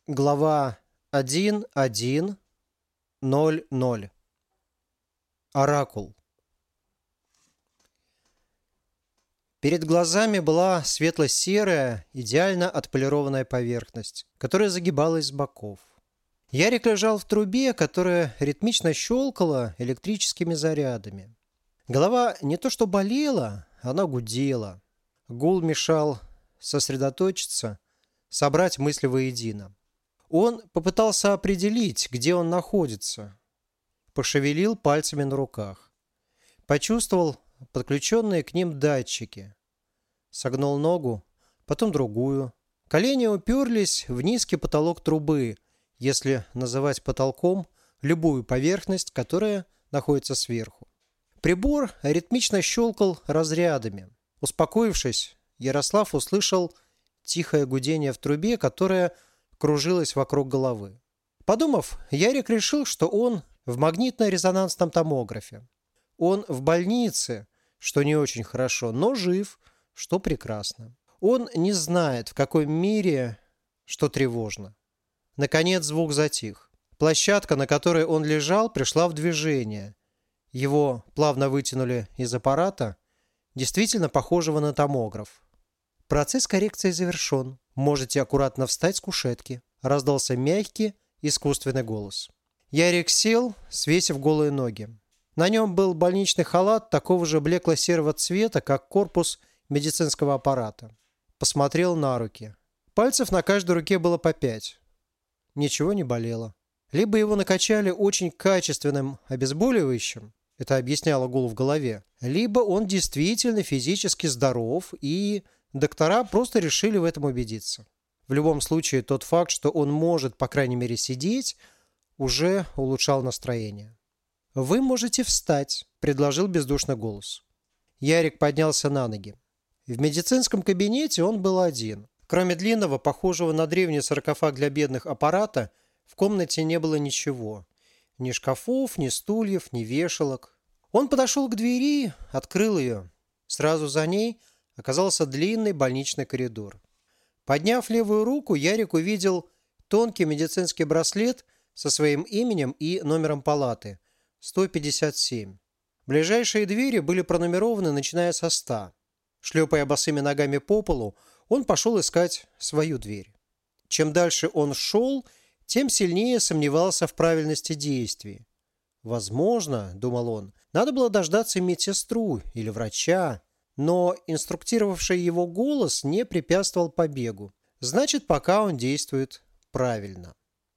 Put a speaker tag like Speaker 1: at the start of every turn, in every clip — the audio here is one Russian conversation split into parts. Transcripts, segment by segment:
Speaker 1: Глава 1.1.0.0. Оракул. Перед глазами была светло-серая, идеально отполированная поверхность, которая загибалась с боков. Ярик лежал в трубе, которая ритмично щелкала электрическими зарядами. Голова не то что болела, она гудела. Гул мешал сосредоточиться, собрать мысли воедино. Он попытался определить, где он находится. Пошевелил пальцами на руках. Почувствовал подключенные к ним датчики. Согнул ногу, потом другую. Колени уперлись в низкий потолок трубы, если называть потолком любую поверхность, которая находится сверху. Прибор ритмично щелкал разрядами. Успокоившись, Ярослав услышал тихое гудение в трубе, которое кружилось вокруг головы. Подумав, Ярик решил, что он в магнитно-резонансном томографе. Он в больнице, что не очень хорошо, но жив, что прекрасно. Он не знает, в каком мире, что тревожно. Наконец звук затих. Площадка, на которой он лежал, пришла в движение. Его плавно вытянули из аппарата, действительно похожего на томограф. «Процесс коррекции завершен. Можете аккуратно встать с кушетки», – раздался мягкий, искусственный голос. Ярик сел, свесив голые ноги. На нем был больничный халат такого же блекло-серого цвета, как корпус медицинского аппарата. Посмотрел на руки. Пальцев на каждой руке было по 5. Ничего не болело. Либо его накачали очень качественным обезболивающим, это объясняло гул в голове, либо он действительно физически здоров, и доктора просто решили в этом убедиться. В любом случае, тот факт, что он может, по крайней мере, сидеть, уже улучшал настроение. «Вы можете встать», – предложил бездушный голос. Ярик поднялся на ноги. В медицинском кабинете он был один. Кроме длинного, похожего на древний саркофаг для бедных аппарата, в комнате не было ничего. Ни шкафов, ни стульев, ни вешалок. Он подошел к двери, открыл ее. Сразу за ней оказался длинный больничный коридор. Подняв левую руку, Ярик увидел тонкий медицинский браслет со своим именем и номером палаты – 157. Ближайшие двери были пронумерованы, начиная со 100. Шлепая босыми ногами по полу, он пошел искать свою дверь. Чем дальше он шел, тем сильнее сомневался в правильности действий. «Возможно, — думал он, — надо было дождаться медсестру или врача, но инструктировавший его голос не препятствовал побегу. Значит, пока он действует правильно».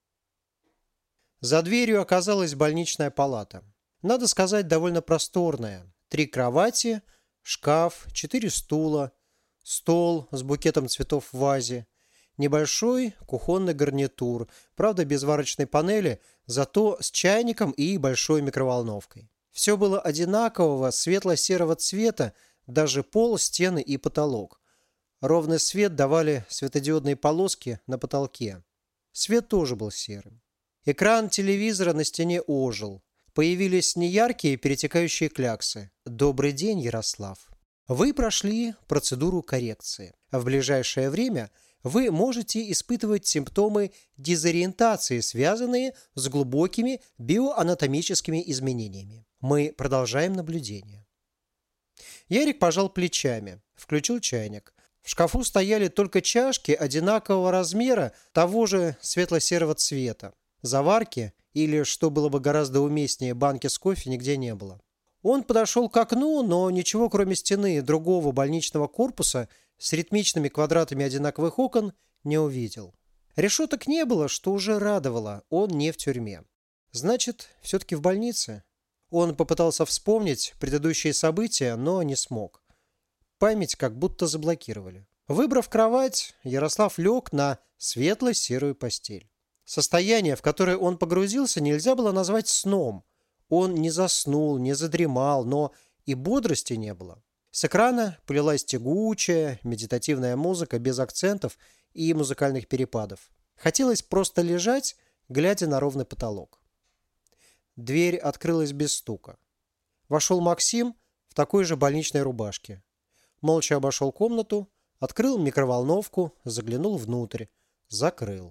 Speaker 1: За дверью оказалась больничная палата. Надо сказать, довольно просторная. 3 кровати, шкаф, 4 стула, стол с букетом цветов в вазе, небольшой кухонный гарнитур, правда без варочной панели, зато с чайником и большой микроволновкой. Все было одинакового светло-серого цвета, даже пол, стены и потолок. Ровный свет давали светодиодные полоски на потолке. Свет тоже был серым. Экран телевизора на стене ожил. Появились неяркие перетекающие кляксы. «Добрый день, Ярослав. Вы прошли процедуру коррекции. В ближайшее время вы можете испытывать симптомы дезориентации, связанные с глубокими биоанатомическими изменениями. Мы продолжаем наблюдение». Ярик пожал плечами, включил чайник. В шкафу стояли только чашки одинакового размера, того же светло-серого цвета. Заварки, или, что было бы гораздо уместнее, банки с кофе нигде не было. Он подошел к окну, но ничего кроме стены и другого больничного корпуса с ритмичными квадратами одинаковых окон не увидел. Решеток не было, что уже радовало, он не в тюрьме. Значит, все-таки в больнице? Он попытался вспомнить предыдущие события, но не смог. Память как будто заблокировали. Выбрав кровать, Ярослав лег на светло-серую постель. Состояние, в которое он погрузился, нельзя было назвать сном. Он не заснул, не задремал, но и бодрости не было. С экрана полилась тягучая, медитативная музыка без акцентов и музыкальных перепадов. Хотелось просто лежать, глядя на ровный потолок. Дверь открылась без стука. Вошел Максим в такой же больничной рубашке. Молча обошел комнату, открыл микроволновку, заглянул внутрь, закрыл.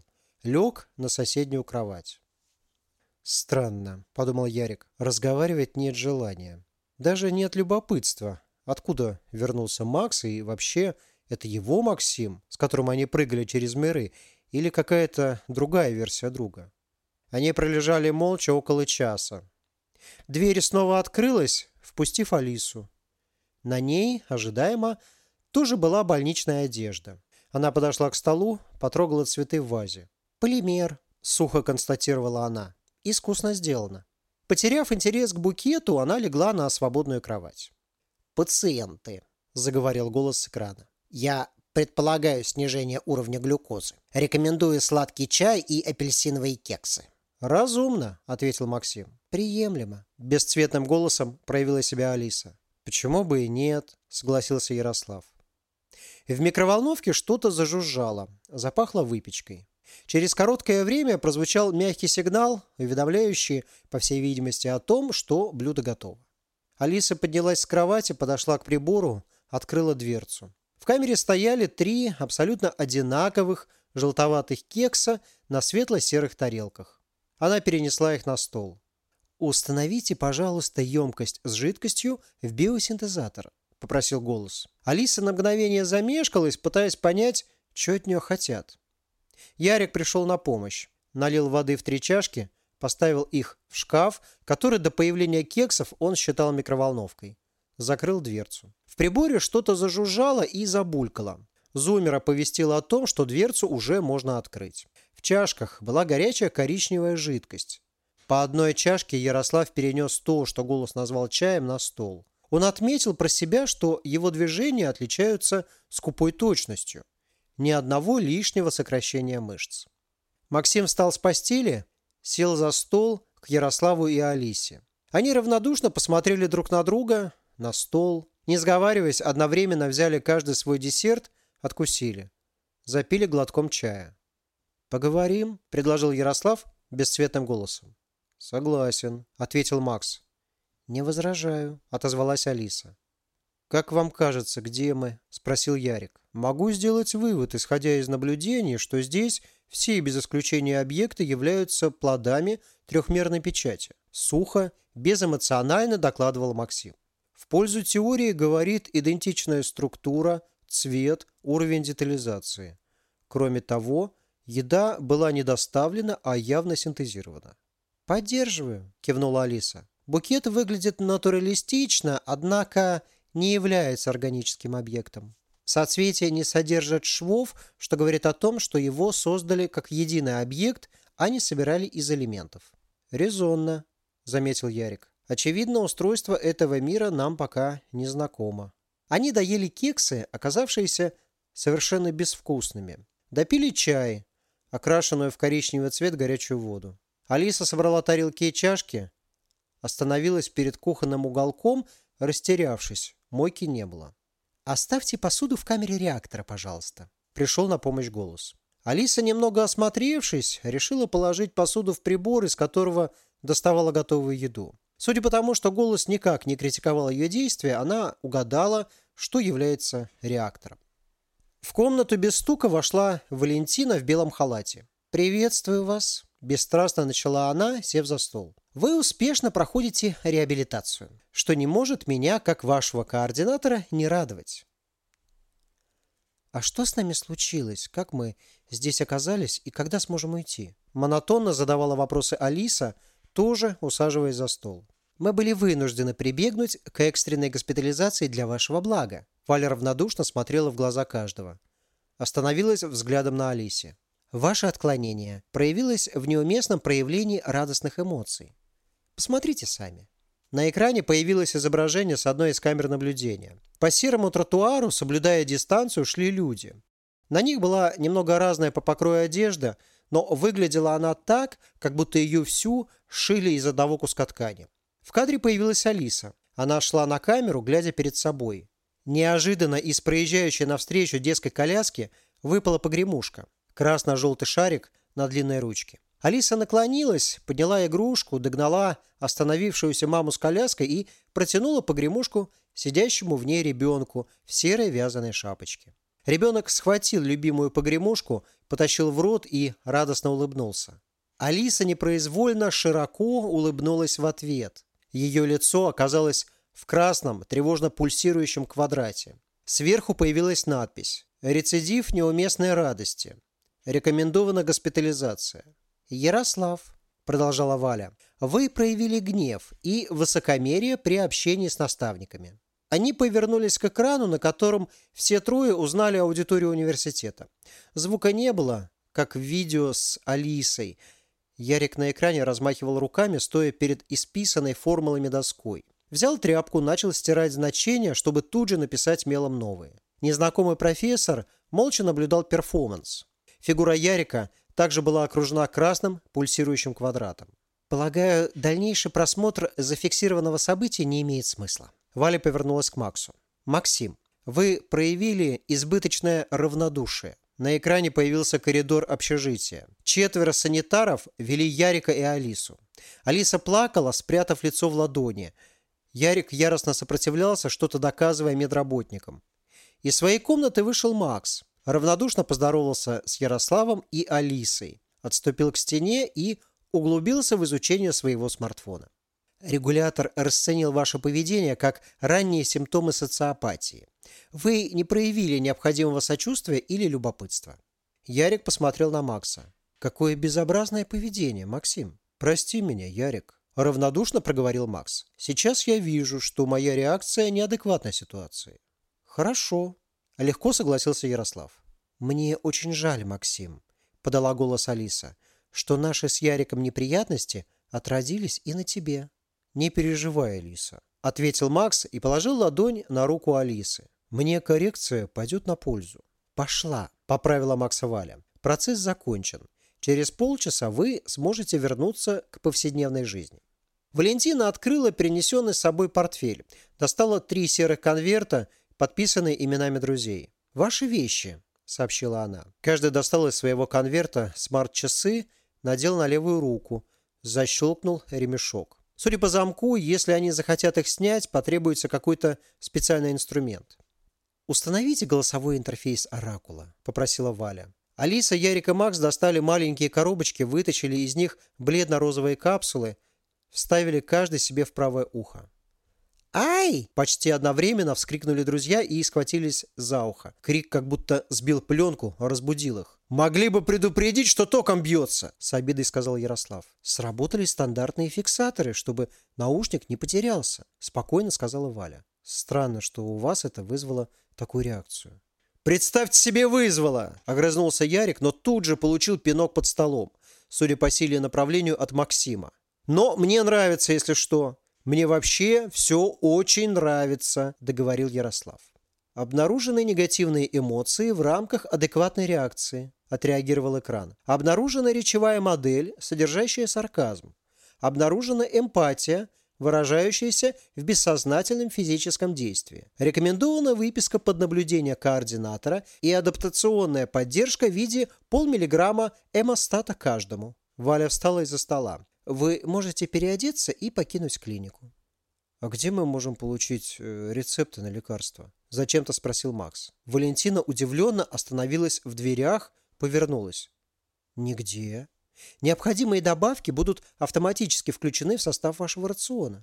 Speaker 1: лег на соседнюю кровать. «Странно», — подумал Ярик, — «разговаривать нет желания. Даже нет любопытства. Откуда вернулся Макс и вообще это его Максим, с которым они прыгали через миры, или какая-то другая версия друга?» Они пролежали молча около часа. Дверь снова открылась, впустив Алису. На ней, ожидаемо, тоже была больничная одежда. Она подошла к столу, потрогала цветы в вазе. «Полимер», — сухо констатировала она. «Искусно сделано». Потеряв интерес к букету, она легла на свободную кровать. «Пациенты», — заговорил голос с экрана. «Я предполагаю снижение уровня глюкозы. Рекомендую сладкий чай и апельсиновые кексы». «Разумно», — ответил Максим. «Приемлемо», — бесцветным голосом проявила себя Алиса. «Почему бы и нет?» — согласился Ярослав. В микроволновке что-то зажужжало, запахло выпечкой. Через короткое время прозвучал мягкий сигнал, уведомляющий, по всей видимости, о том, что блюдо готово. Алиса поднялась с кровати, подошла к прибору, открыла дверцу. В камере стояли 3 абсолютно одинаковых желтоватых кекса на светло-серых тарелках. Она перенесла их на стол. «Установите, пожалуйста, емкость с жидкостью в биосинтезатор», — попросил голос. Алиса на мгновение замешкалась, пытаясь понять, что от нее хотят. Ярик пришел на помощь. Налил воды в 3 чашки, поставил их в шкаф, который до появления кексов он считал микроволновкой. Закрыл дверцу. В приборе что-то зажужжало и забулькало. Зумер оповестил о том, что дверцу уже можно открыть. В чашках была горячая коричневая жидкость. По одной чашке Ярослав перенес то, что голос назвал чаем, на стол. Он отметил про себя, что его движения отличаются скупой точностью. Ни одного лишнего сокращения мышц. Максим встал с постели, сел за стол к Ярославу и Алисе. Они равнодушно посмотрели друг на друга, на стол. Не сговариваясь, одновременно взяли каждый свой десерт, откусили. Запили глотком чая. «Поговорим?» – предложил Ярослав бесцветным голосом. «Согласен», – ответил Макс. «Не возражаю», – отозвалась Алиса. «Как вам кажется, где мы?» – спросил Ярик. «Могу сделать вывод, исходя из наблюдений, что здесь все без исключения объекты являются плодами трехмерной печати». Сухо, безэмоционально докладывал Максим. В пользу теории говорит идентичная структура, цвет, уровень детализации. Кроме того, еда была не доставлена, а явно синтезирована. «Поддерживаю», – кивнула Алиса. «Букет выглядит натуралистично, однако не является органическим объектом. Соцветия не содержат швов, что говорит о том, что его создали как единый объект, а не собирали из элементов». «Резонно», – заметил Ярик. «Очевидно, устройство этого мира нам пока не знакомо». Они доели кексы, оказавшиеся совершенно безвкусными. Допили чай, окрашенную в коричневый цвет горячую воду. Алиса собрала тарелки и чашки, остановилась перед кухонным уголком, растерявшись. Мойки не было. «Оставьте посуду в камере реактора, пожалуйста», — пришел на помощь голос. Алиса, немного осмотревшись, решила положить посуду в прибор, из которого доставала готовую еду. Судя по тому, что голос никак не критиковал ее действия, она угадала, что является реактором. В комнату без стука вошла Валентина в белом халате. «Приветствую вас», – бесстрастно начала она, сев за стол. «Вы успешно проходите реабилитацию, что не может меня, как вашего координатора, не радовать». «А что с нами случилось? Как мы здесь оказались и когда сможем уйти?» Монотонно задавала вопросы Алиса, тоже усаживаясь за стол. «Мы были вынуждены прибегнуть к экстренной госпитализации для вашего блага». Валя равнодушно смотрела в глаза каждого. Остановилась взглядом на Алисе. «Ваше отклонение проявилось в неуместном проявлении радостных эмоций. Посмотрите сами». На экране появилось изображение с одной из камер наблюдения. По серому тротуару, соблюдая дистанцию, шли люди. На них была немного разная по покрою одежда, но выглядела она так, как будто ее всю сшили из одного куска ткани. В кадре появилась Алиса. Она шла на камеру, глядя перед собой. Неожиданно из проезжающей навстречу детской коляски выпала погремушка. Красно-желтый шарик на длинной ручке. Алиса наклонилась, подняла игрушку, догнала остановившуюся маму с коляской и протянула погремушку сидящему в ней ребенку в серой вязаной шапочке. Ребенок схватил любимую погремушку, потащил в рот и радостно улыбнулся. Алиса непроизвольно широко улыбнулась в ответ. Ее лицо оказалось в красном, тревожно пульсирующем квадрате. Сверху появилась надпись: «Рецидив неуместной радости. Рекомендована госпитализация». «Ярослав», – продолжала Валя, – «вы проявили гнев и высокомерие при общении с наставниками». Они повернулись к экрану, на котором все трое узнали аудиторию университета. Звука не было, как в видео с Алисой. Ярик на экране размахивал руками, стоя перед исписанной формулами доской. Взял тряпку, начал стирать значения, чтобы тут же написать мелом новые. Незнакомый профессор молча наблюдал перформанс. Фигура Ярика также была окружена красным пульсирующим квадратом. «Полагаю, дальнейший просмотр зафиксированного события не имеет смысла». Валя повернулась к Максу. «Максим, вы проявили избыточное равнодушие. На экране появился коридор общежития. 4 санитаров вели Ярика и Алису. Алиса плакала, спрятав лицо в ладони. Ярик яростно сопротивлялся, что-то доказывая медработникам. Из своей комнаты вышел Макс. Равнодушно поздоровался с Ярославом и Алисой. Отступил к стене и углубился в изучение своего смартфона. Регулятор расценил ваше поведение как ранние симптомы социопатии. Вы не проявили необходимого сочувствия или любопытства». Ярик посмотрел на Макса. «Какое безобразное поведение, Максим!» «Прости меня, Ярик», – равнодушно проговорил Макс. «Сейчас я вижу, что моя реакция неадекватна ситуации». «Хорошо», – легко согласился Ярослав. «Мне очень жаль, Максим», – подала голос Алиса, – «что наши с Яриком неприятности отразились и на тебе». «Не переживай, Алиса», – ответил Макс и положил ладонь на руку Алисы. «Мне коррекция пойдет на пользу». «Пошла», – поправила Макса Валя. «Процесс закончен. Через полчаса вы сможете вернуться к повседневной жизни». Валентина открыла перенесенный с собой портфель. Достала 3 серых конверта, подписанные именами друзей. «Ваши вещи», – сообщила она. Каждый достал из своего конверта смарт-часы, надел на левую руку, защелкнул ремешок. Судя по замку, если они захотят их снять, потребуется какой-то специальный инструмент. «Установите голосовой интерфейс Оракула», – попросила Валя. Алиса, Ярик и Макс достали маленькие коробочки, вытащили из них бледно-розовые капсулы, вставили каждый себе в правое ухо. «Ай!» – почти одновременно вскрикнули друзья и схватились за ухо. Крик как будто сбил пленку, разбудил их. «Могли бы предупредить, что током бьется!» – с обидой сказал Ярослав. «Сработали стандартные фиксаторы, чтобы наушник не потерялся», – спокойно сказала Валя. «Странно, что у вас это вызвало такую реакцию». «Представьте себе, вызвало!» – огрызнулся Ярик, но тут же получил пинок под столом, судя по силе и направлению от Максима. «Но мне нравится, если что. Мне вообще все очень нравится», – договорил Ярослав. «Обнаружены негативные эмоции в рамках адекватной реакции», – отреагировал экран. «Обнаружена речевая модель, содержащая сарказм. Обнаружена эмпатия, выражающаяся в бессознательном физическом действии. Рекомендована выписка под наблюдение координатора и адаптационная поддержка в виде полмиллиграмма эмостата каждому». Валя встала из-за стола. «Вы можете переодеться и покинуть клинику». «А где мы можем получить рецепты на лекарства?» – зачем-то спросил Макс. Валентина удивленно остановилась в дверях, повернулась. «Нигде. Необходимые добавки будут автоматически включены в состав вашего рациона».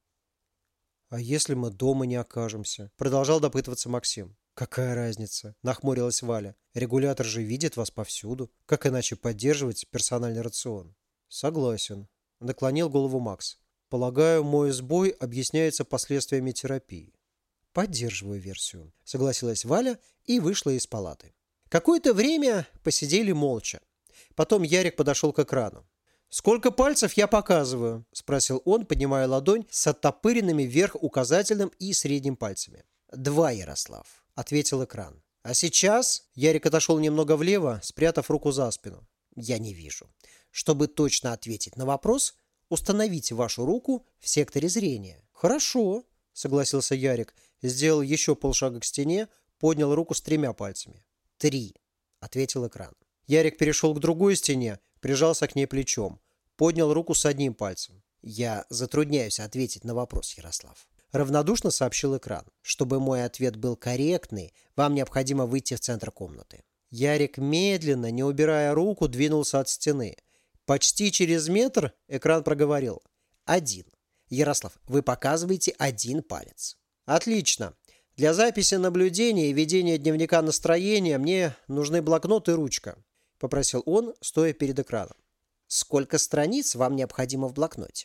Speaker 1: «А если мы дома не окажемся?» – продолжал допытываться Максим. «Какая разница?» – нахмурилась Валя. «Регулятор же видит вас повсюду. Как иначе поддерживать персональный рацион?» «Согласен», – наклонил голову Макс. «Полагаю, мой сбой объясняется последствиями терапии». «Поддерживаю версию», – согласилась Валя и вышла из палаты. Какое-то время посидели молча. Потом Ярик подошел к экрану. «Сколько пальцев я показываю?» – спросил он, поднимая ладонь с оттопыренными вверх указательным и средним пальцами. «2, Ярослав», – ответил экран. «А сейчас?» – Ярик отошел немного влево, спрятав руку за спину. «Я не вижу. Чтобы точно ответить на вопрос, установите вашу руку в секторе зрения». «Хорошо», – согласился Ярик, сделал еще полшага к стене, поднял руку с 3 пальцами. 3, ответил экран. Ярик перешел к другой стене, прижался к ней плечом, поднял руку с 1 пальцем. «Я затрудняюсь ответить на вопрос, Ярослав». равнодушно сообщил экран. Чтобы мой ответ был корректный, вам необходимо выйти в центр комнаты. Ярик медленно, не убирая руку, двинулся от стены. Почти через метр экран проговорил. 1. Ярослав, вы показываете 1 палец. Отлично. Для записи наблюдения и ведения дневника настроения мне нужны блокнот и ручка, попросил он, стоя перед экраном. Сколько страниц вам необходимо в блокноте?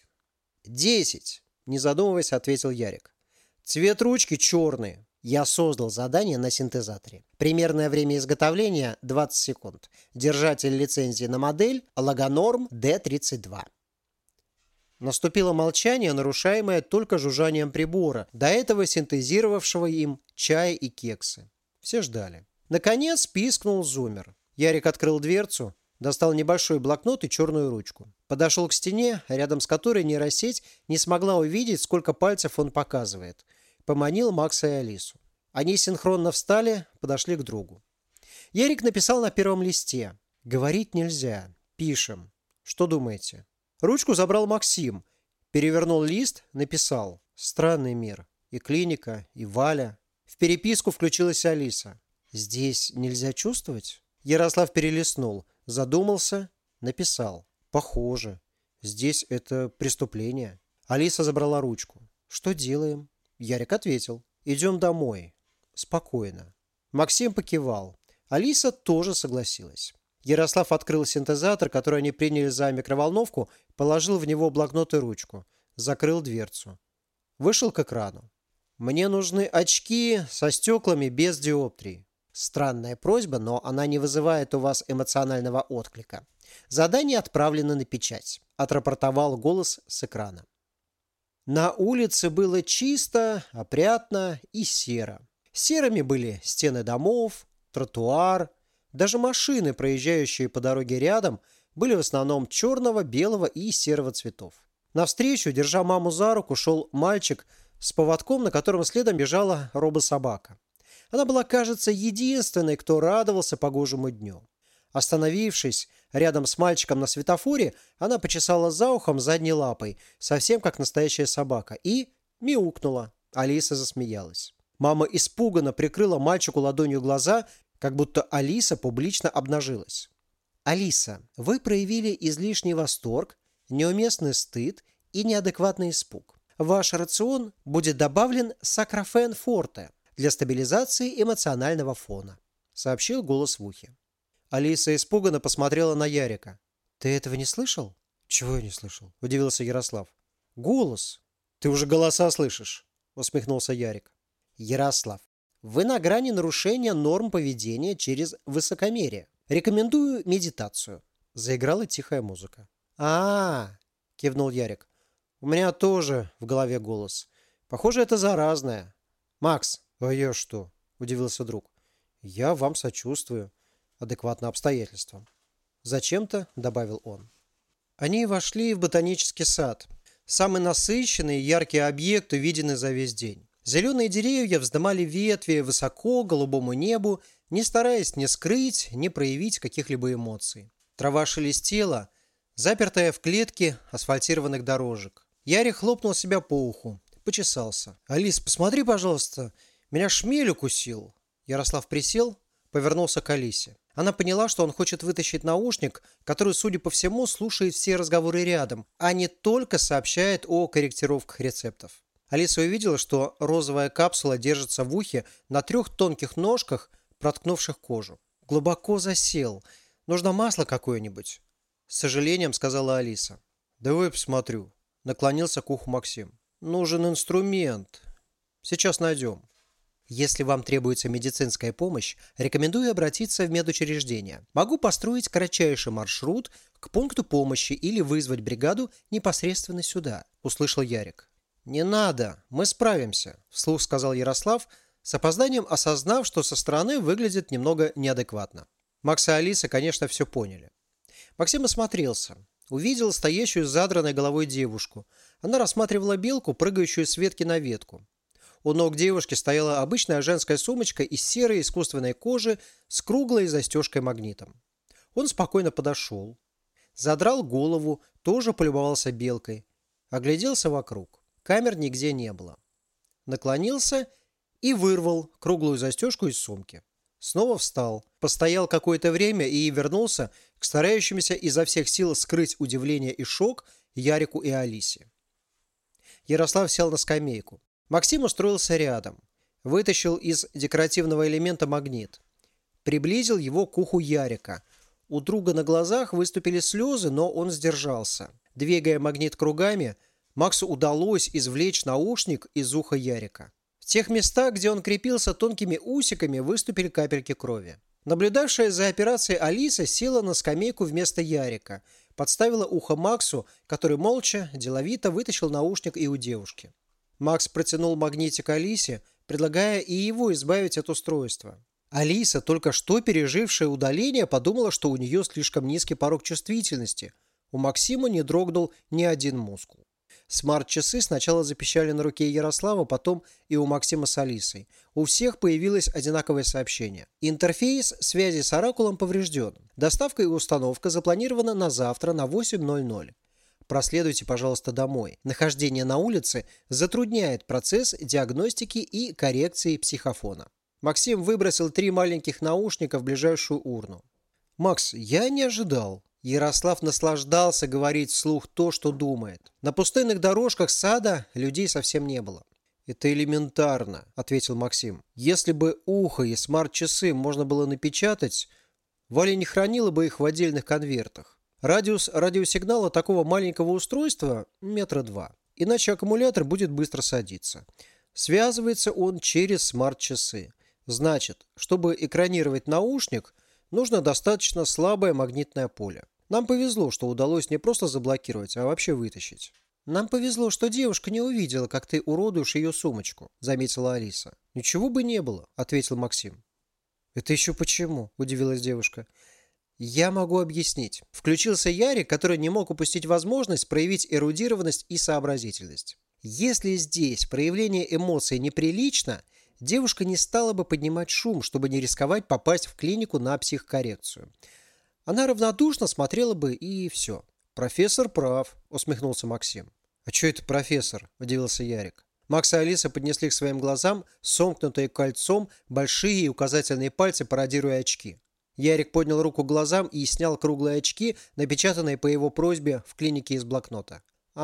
Speaker 1: 10, не задумываясь, ответил Ярик. Цвет ручки черный. Я создал задание на синтезаторе. Примерное время изготовления 20 секунд. Держатель лицензии на модель Логонорм D32. Наступило молчание, нарушаемое только жужжанием прибора, до этого синтезировавшего им чай и кексы. Все ждали. Наконец пискнул зуммер. Ярик открыл дверцу, достал небольшой блокнот и черную ручку. Подошел к стене, рядом с которой нейросеть не смогла увидеть, сколько пальцев он показывает. Поманил Макса и Алису. Они синхронно встали, подошли к другу. Ярик написал на первом листе. «Говорить нельзя. Пишем. Что думаете?» Ручку забрал Максим. Перевернул лист, написал. «Странный мир. И клиника, и Валя». В переписку включилась Алиса. «Здесь нельзя чувствовать?» Ярослав перелистнул. Задумался, написал. «Похоже. Здесь это преступление». Алиса забрала ручку. «Что делаем?» Ярик ответил. «Идем домой. Спокойно». Максим покивал. Алиса тоже согласилась. Ярослав открыл синтезатор, который они приняли за микроволновку, положил в него блокнот и ручку. Закрыл дверцу. Вышел к экрану. «Мне нужны очки со стеклами без диоптрий». Странная просьба, но она не вызывает у вас эмоционального отклика. Задание отправлено на печать. Отрапортовал голос с экрана. На улице было чисто, опрятно и серо. Серыми были стены домов, тротуар. Даже машины, проезжающие по дороге рядом, были в основном черного, белого и серого цветов. Навстречу, держа маму за руку, шел мальчик с поводком, на котором следом бежала робособака. Она была, кажется, единственной, кто радовался погожему дню. Остановившись рядом с мальчиком на светофоре, она почесала за ухом задней лапой, совсем как настоящая собака, и мяукнула. Алиса засмеялась. Мама испуганно прикрыла мальчику ладонью глаза, как будто Алиса публично обнажилась. «Алиса, вы проявили излишний восторг, неуместный стыд и неадекватный испуг. В ваш рацион будет добавлен сакрофен форте для стабилизации эмоционального фона», сообщил голос в ухе. Алиса испуганно посмотрела на Ярика. «Ты этого не слышал?» «Чего я не слышал?» – удивился Ярослав. «Голос». «Ты уже голоса слышишь», – усмехнулся Ярик. «Ярослав, вы на грани нарушения норм поведения через высокомерие. Рекомендую медитацию». Заиграла тихая музыка. Кивнул Ярик. «У меня тоже в голове голос. Похоже, это заразное». «Макс». «А я что?» – удивился друг. «Я вам сочувствую. Адекватно обстоятельствам». Зачем-то добавил он. Они вошли в ботанический сад. Самый насыщенный и яркий объект, увиденный за весь день. Зеленые деревья вздымали ветви высоко к голубому небу, не стараясь ни скрыть, ни проявить каких-либо эмоций. Трава шелестела, запертая в клетке асфальтированных дорожек. Ярик хлопнул себя по уху, почесался. «Алис, посмотри, пожалуйста, меня шмель укусил». Ярослав присел, повернулся к Алисе. Она поняла, что он хочет вытащить наушник, который, судя по всему, слушает все разговоры рядом, а не только сообщает о корректировках рецептов. Алиса увидела, что розовая капсула держится в ухе на 3 тонких ножках, проткнувших кожу. «Глубоко засел. Нужно масло какое-нибудь», — с сожалением сказала Алиса. «Давай посмотрю», — наклонился к уху Максим. «Нужен инструмент. Сейчас найдем». Если вам требуется медицинская помощь, рекомендую обратиться в медучреждение. Могу построить кратчайший маршрут к пункту помощи или вызвать бригаду непосредственно сюда», – услышал Ярик. «Не надо, мы справимся», – вслух сказал Ярослав, с опозданием осознав, что со стороны выглядит немного неадекватно. Макс и Алиса, конечно, все поняли. Максим осмотрелся. Увидел стоящую с задранной головой девушку. Она рассматривала белку, прыгающую с ветки на ветку. У ног девушки стояла обычная женская сумочка из серой искусственной кожи с круглой застежкой-магнитом. Он спокойно подошел, задрал голову, тоже полюбовался белкой, огляделся вокруг. Камер нигде не было. наклонился и вырвал круглую застежку из сумки. Снова встал, постоял какое-то время и вернулся к старающимся изо всех сил скрыть удивление и шок Ярику и Алисе. Ярослав сел на скамейку. Максим устроился рядом, вытащил из декоративного элемента магнит, приблизил его к уху Ярика. У друга на глазах выступили слезы, но он сдержался. Двигая магнит кругами, Максу удалось извлечь наушник из уха Ярика. В тех местах, где он крепился тонкими усиками, выступили капельки крови. Наблюдавшая за операцией Алиса села на скамейку вместо Ярика, подставила ухо Максу, который молча, деловито вытащил наушник и у девушки. Макс протянул магнитик Алисе, предлагая и его избавить от устройства. Алиса, только что пережившая удаление, подумала, что у нее слишком низкий порог чувствительности. У Максима не дрогнул ни один мускул. Смарт-часы сначала запищали на руке Ярослава, потом и у Максима с Алисой. У всех появилось одинаковое сообщение. Интерфейс связи с Оракулом поврежден. Доставка и установка запланирована на завтра на 8:00. Проследуйте, пожалуйста, домой. Нахождение на улице затрудняет процесс диагностики и коррекции психофона. Максим выбросил 3 маленьких наушника в ближайшую урну. «Макс, я не ожидал». Ярослав наслаждался говорить вслух то, что думает. На пустынных дорожках сада людей совсем не было. «Это элементарно», — ответил Максим. «Если бы ухо и смарт-часы можно было напечатать, Валя не хранила бы их в отдельных конвертах. Радиус радиосигнала такого маленького устройства — 2 метра. Иначе аккумулятор будет быстро садиться. Связывается он через смарт-часы. Значит, чтобы экранировать наушник, нужно достаточно слабое магнитное поле. Нам повезло, что удалось не просто заблокировать, а вообще вытащить». «Нам повезло, что девушка не увидела, как ты уродуешь ее сумочку», — заметила Алиса. «Ничего бы не было», — ответил Максим. «Это еще почему?» — удивилась девушка. «Я могу объяснить». Включился Ярик, который не мог упустить возможность проявить эрудированность и сообразительность. Если здесь проявление эмоций неприлично, девушка не стала бы поднимать шум, чтобы не рисковать попасть в клинику на психкоррекцию. Она равнодушно смотрела бы, и все. «Профессор прав», — усмехнулся Максим. «А что это профессор?» — удивился Ярик. Макс и Алиса поднесли к своим глазам сомкнутые кольцом большие и указательные пальцы, пародируя очки. Ярик поднял руку к глазам и снял круглые очки, напечатанные по его просьбе в клинике из блокнота.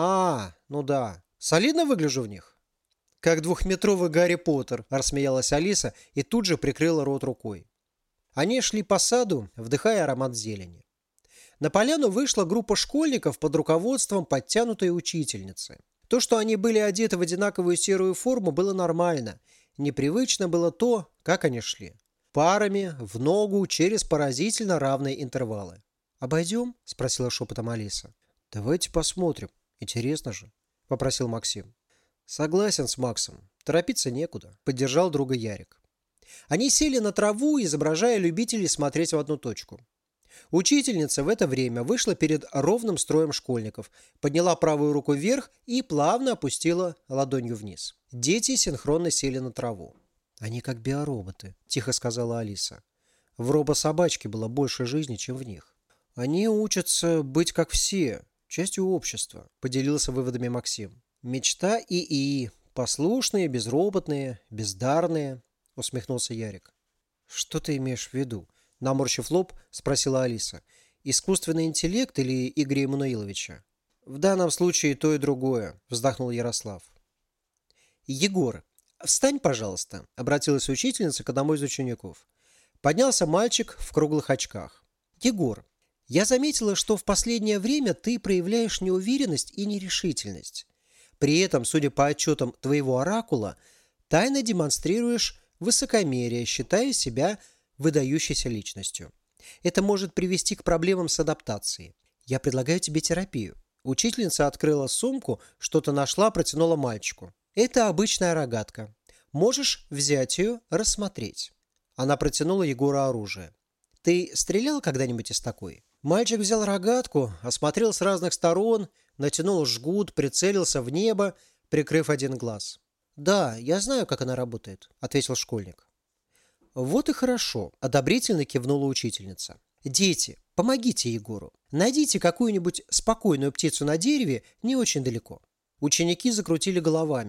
Speaker 1: Ну да. Солидно выгляжу в них?» «Как 2-метровый Гарри Поттер», — рассмеялась Алиса и тут же прикрыла рот рукой. Они шли по саду, вдыхая аромат зелени. На поляну вышла группа школьников под руководством подтянутой учительницы. То, что они были одеты в одинаковую серую форму, было нормально. Непривычно было то, как они шли. Парами, в ногу, через поразительно равные интервалы. «Обойдем?» – спросила шепотом Алиса. «Давайте посмотрим. Интересно же», – попросил Максим. «Согласен с Максом. Торопиться некуда», – поддержал друга Ярик. Они сели на траву, изображая любителей смотреть в одну точку. Учительница в это время вышла перед ровным строем школьников, подняла правую руку вверх и плавно опустила ладонью вниз. Дети синхронно сели на траву. «Они как биороботы», – тихо сказала Алиса. «В робособачке было больше жизни, чем в них». «Они учатся быть как все, частью общества», – поделился выводами Максим. «Мечта ИИ. Послушные, безропотные, бездарные», – усмехнулся Ярик. «Что ты имеешь в виду?» – наморщив лоб, спросила Алиса. «Искусственный интеллект или Игоря Эммануиловича?» «В данном случае то и другое», – вздохнул Ярослав. «Егор, встань, пожалуйста», – обратилась учительница к одному из учеников. Поднялся мальчик в круглых очках. «Егор, я заметила, что в последнее время ты проявляешь неуверенность и нерешительность. При этом, судя по отчетам твоего оракула, тайно демонстрируешь высокомерие, считая себя выдающейся личностью. Это может привести к проблемам с адаптацией. Я предлагаю тебе терапию». Учительница открыла сумку, что-то нашла, протянула мальчику. «Это обычная рогатка. Можешь взять ее, рассмотреть». Она протянула Егору оружие. «Ты стрелял когда-нибудь из такой?» Мальчик взял рогатку, осмотрел с разных сторон, натянул жгут, прицелился в небо, прикрыв один глаз. «Да, я знаю, как она работает», — ответил школьник. «Вот и хорошо», — одобрительно кивнула учительница. «Дети, помогите Егору. Найдите какую-нибудь спокойную птицу на дереве не очень далеко». Ученики закрутили головами.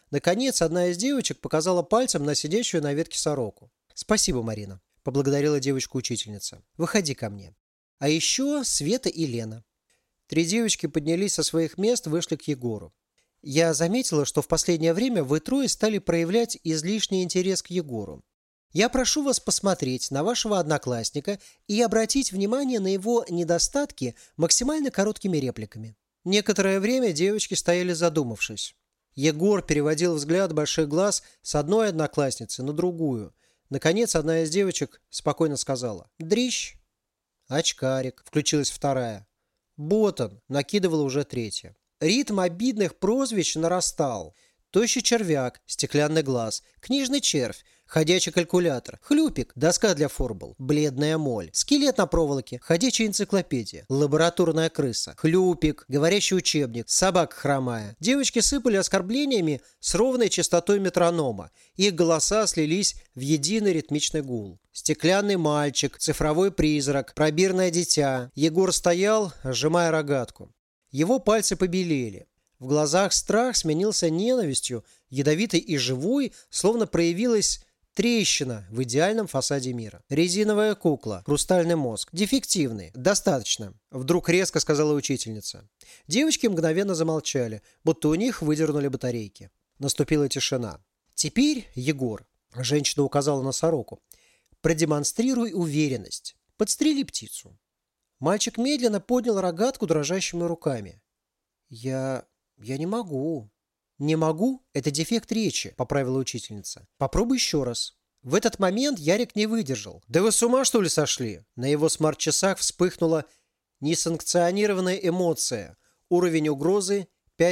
Speaker 1: Наконец, одна из девочек показала пальцем на сидящую на ветке сороку. «Спасибо, Марина», – поблагодарила девочку-учительница. «Выходи ко мне». А еще Света и Лена. 3 девочки поднялись со своих мест, вышли к Егору. «Я заметила, что в последнее время вы трое стали проявлять излишний интерес к Егору. Я прошу вас посмотреть на вашего одноклассника и обратить внимание на его недостатки максимально короткими репликами». Некоторое время девочки стояли задумавшись. Егор переводил взгляд больших глаз с одной одноклассницы на другую. Наконец, одна из девочек спокойно сказала: «Дрищ». «Очкарик», – включилась вторая. «Ботан», – накидывала уже третья. Ритм обидных прозвищ нарастал. Тощий червяк, стеклянный глаз, книжный червь, ходячий калькулятор, хлюпик, доска для формул, бледная моль, скелет на проволоке, ходячая энциклопедия, лабораторная крыса, хлюпик, говорящий учебник, собака хромая. Девочки сыпали оскорблениями с ровной частотой метронома. Их голоса слились в единый ритмичный гул. Стеклянный мальчик, цифровой призрак, пробирное дитя. Егор стоял, сжимая рогатку. Его пальцы побелели. В глазах страх сменился ненавистью, ядовитой и живой, словно проявилась трещина в идеальном фасаде мира. «Резиновая кукла, хрустальный мозг, дефективный, достаточно», – вдруг резко сказала учительница. Девочки мгновенно замолчали, будто у них выдернули батарейки. Наступила тишина. «Теперь, Егор», – женщина указала на сороку, – «продемонстрируй уверенность. Подстрели птицу». Мальчик медленно поднял рогатку дрожащими руками. «Я не могу». «Не могу» – это дефект речи, поправила учительница. «Попробуй еще раз». В этот момент Ярик не выдержал. «Да вы с ума, что ли, сошли?» На его смарт-часах вспыхнула несанкционированная эмоция. Уровень угрозы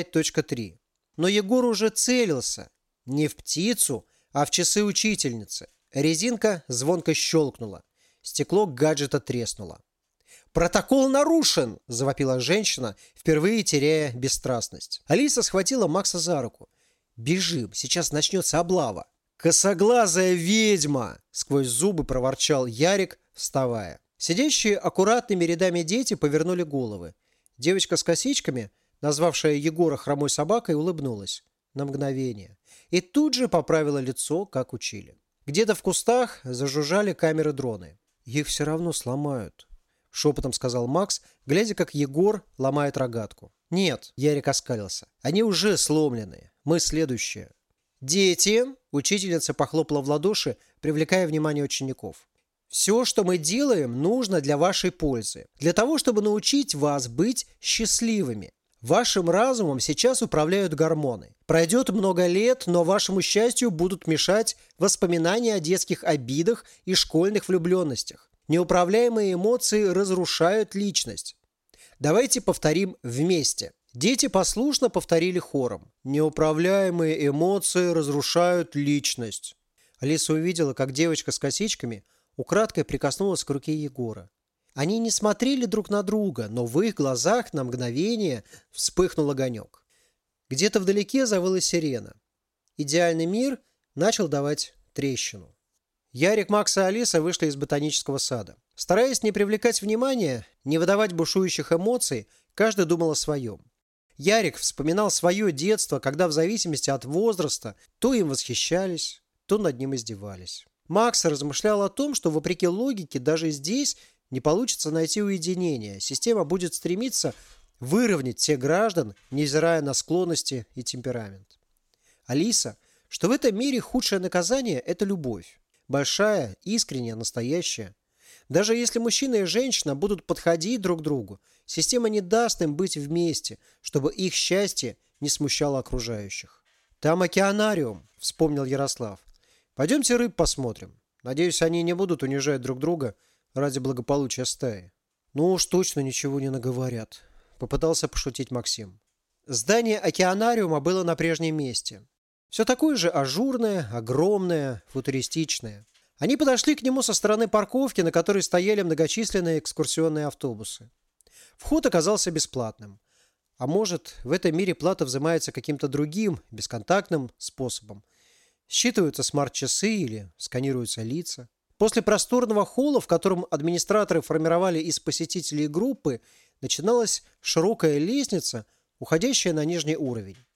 Speaker 1: 5.3. Но Егор уже целился. Не в птицу, а в часы учительницы. Резинка звонко щелкнула. Стекло гаджета треснуло. «Протокол нарушен!» – завопила женщина, впервые теряя бесстрастность. Алиса схватила Макса за руку. «Бежим, сейчас начнется облава». «Косоглазая ведьма!» – сквозь зубы проворчал Ярик, вставая. Сидящие аккуратными рядами дети повернули головы. Девочка с косичками, назвавшая Егора хромой собакой, улыбнулась на мгновение. И тут же поправила лицо, как учили. Где-то в кустах зажужжали камеры-дроны. «Их все равно сломают», – шепотом сказал Макс, глядя, как Егор ломает рогатку. «Нет», – Ярик оскалился, – «они уже сломлены. Мы следующие». «Дети!» – учительница похлопала в ладоши, привлекая внимание учеников. «Все, что мы делаем, нужно для вашей пользы. Для того, чтобы научить вас быть счастливыми. Вашим разумом сейчас управляют гормоны. Пройдет много лет, но вашему счастью будут мешать воспоминания о детских обидах и школьных влюбленностях. Неуправляемые эмоции разрушают личность. Давайте повторим вместе». Дети послушно повторили хором. «Неуправляемые эмоции разрушают личность». Алиса увидела, как девочка с косичками украдкой прикоснулась к руке Егора. Они не смотрели друг на друга, но в их глазах на мгновение вспыхнул огонек. Где-то вдалеке завыла сирена. Идеальный мир начал давать трещину. Ярик, Макс и Алиса вышли из ботанического сада. Стараясь не привлекать внимания, не выдавать бушующих эмоций, каждый думал о своем. Ярик вспоминал свое детство, когда в зависимости от возраста то им восхищались, то над ним издевались. Макс размышлял о том, что вопреки логике даже здесь не получится найти уединение. Система будет стремиться выровнять всех граждан, невзирая на склонности и темперамент. Алиса, что в этом мире худшее наказание – это любовь. Большая, искренняя, настоящая. Даже если мужчина и женщина будут подходить друг к другу, система не даст им быть вместе, чтобы их счастье не смущало окружающих. «Там океанариум», – вспомнил Ярослав. «Пойдемте рыб посмотрим. Надеюсь, они не будут унижать друг друга ради благополучия стаи». «Ну уж точно ничего не наговорят», – попытался пошутить Максим. Здание океанариума было на прежнем месте. Все такое же ажурное, огромное, футуристичное. Они подошли к нему со стороны парковки, на которой стояли многочисленные экскурсионные автобусы. Вход оказался бесплатным. А может, в этом мире плата взимается каким-то другим, бесконтактным способом. Считываются смарт-часы или сканируются лица. После просторного холла, в котором администраторы формировали из посетителей группы, начиналась широкая лестница, уходящая на нижний уровень.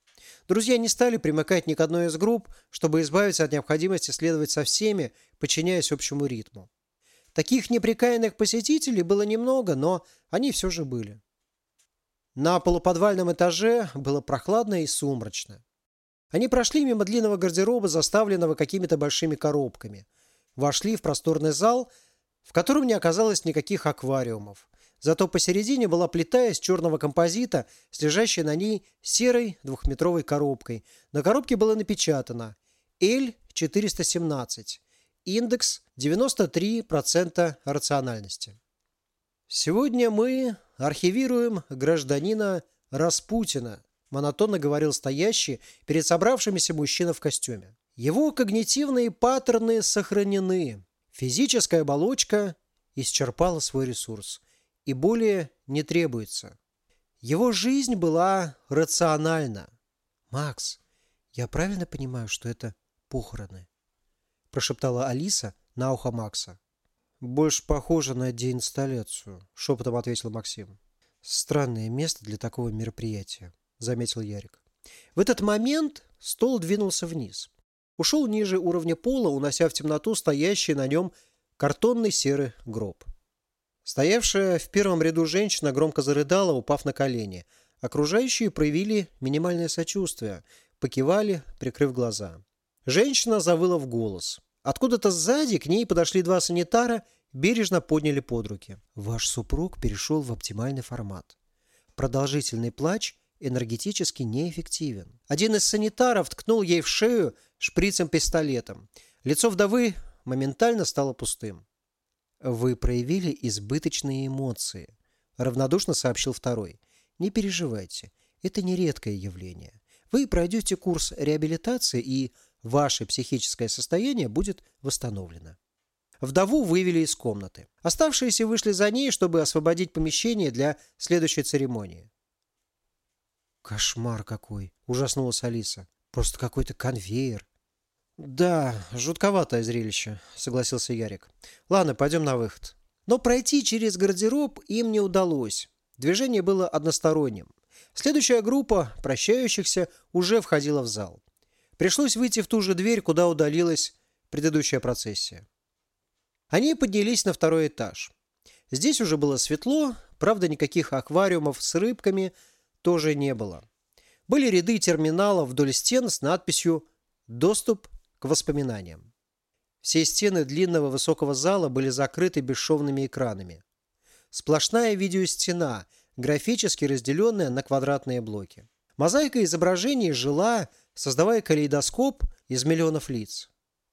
Speaker 1: Друзья не стали примыкать ни к одной из групп, чтобы избавиться от необходимости следовать со всеми, подчиняясь общему ритму. Таких непрекаянных посетителей было немного, но они все же были. На полуподвальном этаже было прохладно и сумрачно. Они прошли мимо длинного гардероба, заставленного какими-то большими коробками. Вошли в просторный зал, в котором не оказалось никаких аквариумов. Зато посередине была плита из черного композита с лежащей на ней серой двухметровой коробкой. На коробке было напечатано L417. Индекс 93% рациональности. «Сегодня мы архивируем гражданина Распутина», монотонно говорил стоящий перед собравшимися мужчина в костюме. «Его когнитивные паттерны сохранены. Физическая оболочка исчерпала свой ресурс и более не требуется. Его жизнь была рациональна». «Макс, я правильно понимаю, что это похороны?» прошептала Алиса на ухо Макса. «Больше похоже на деинсталляцию», — шепотом ответил Максим. «Странное место для такого мероприятия», — заметил Ярик. В этот момент стол двинулся вниз. Ушел ниже уровня пола, унося в темноту стоящий на нем картонный серый гроб. Стоявшая в первом ряду женщина громко зарыдала, упав на колени. Окружающие проявили минимальное сочувствие, покивали, прикрыв глаза. Женщина завыла в голос. Откуда-то сзади к ней подошли два санитара, бережно подняли под руки. «Ваш супруг перешел в оптимальный формат. Продолжительный плач энергетически неэффективен». Один из санитаров ткнул ей в шею шприцем-пистолетом. Лицо вдовы моментально стало пустым. «Вы проявили избыточные эмоции», — равнодушно сообщил второй. «Не переживайте, это не редкое явление. Вы пройдете курс реабилитации, и ваше психическое состояние будет восстановлено». Вдову вывели из комнаты. Оставшиеся вышли за ней, чтобы освободить помещение для следующей церемонии. «Кошмар какой!» – ужаснулась Алиса. «Просто какой-то конвейер». «Да, жутковатое зрелище», – согласился Ярик. «Ладно, пойдем на выход». Но пройти через гардероб им не удалось. Движение было односторонним. Следующая группа прощающихся уже входила в зал. Пришлось выйти в ту же дверь, куда удалилась предыдущая процессия. Они поднялись на второй этаж. Здесь уже было светло, правда, никаких аквариумов с рыбками тоже не было. Были ряды терминалов вдоль стен с надписью «Доступ к воспоминаниям». Все стены длинного высокого зала были закрыты бесшовными экранами. Сплошная видеостена, графически разделенная на квадратные блоки. Мозаика изображений жила, создавая калейдоскоп из миллионов лиц.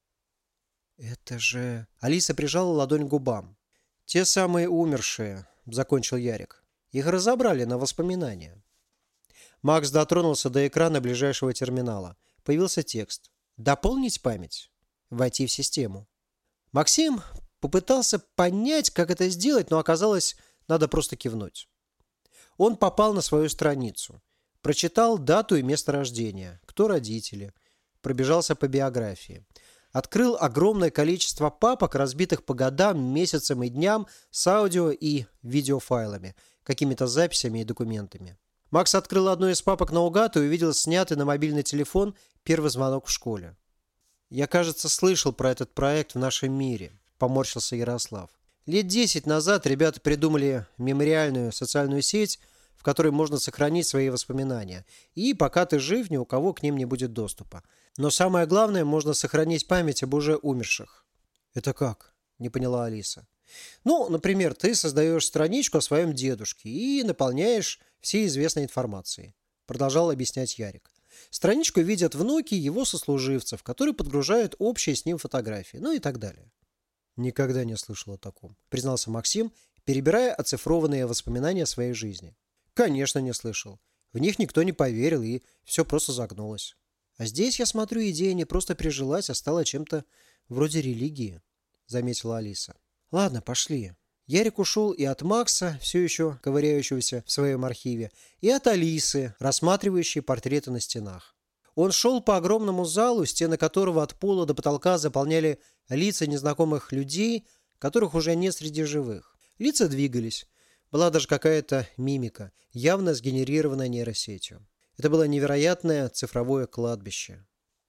Speaker 1: «Это же...» Алиса прижала ладонь к губам. «Те самые умершие», — закончил Ярик. «Их разобрали на воспоминания». Макс дотронулся до экрана ближайшего терминала. Появился текст. «Дополнить память. Войти в систему». Максим попытался понять, как это сделать, но оказалось, надо просто кивнуть. Он попал на свою страницу. Прочитал дату и место рождения, кто родители, пробежался по биографии. Открыл огромное количество папок, разбитых по годам, месяцам и дням, с аудио и видеофайлами, какими-то записями и документами. Макс открыл одну из папок наугад и увидел снятый на мобильный телефон первый звонок в школе. «Я, кажется, слышал про этот проект в нашем мире», – поморщился Ярослав. «Лет 10 назад ребята придумали мемориальную социальную сеть, в которой можно сохранить свои воспоминания. И пока ты жив, ни у кого к ним не будет доступа. Но самое главное, можно сохранить память об уже умерших». «Это как?» – не поняла Алиса. «Ну, например, ты создаешь страничку о своем дедушке и наполняешь всей известной информацией», – продолжал объяснять Ярик. «Страничку видят внуки его сослуживцев, которые подгружают общие с ним фотографии, ну и так далее». «Никогда не слышал о таком», – признался Максим, перебирая оцифрованные воспоминания о своей жизни. «Конечно, не слышал. В них никто не поверил, и все просто загнулось. А здесь, я смотрю, идея не просто прижилась, а стала чем-то вроде религии», – заметила Алиса. «Ладно, пошли». Ярик ушел и от Макса, все еще ковыряющегося в своем архиве, и от Алисы, рассматривающей портреты на стенах. Он шел по огромному залу, стены которого от пола до потолка заполняли лица незнакомых людей, которых уже нет среди живых. Лица двигались. Была даже какая-то мимика, явно сгенерированная нейросетью. Это было невероятное цифровое кладбище.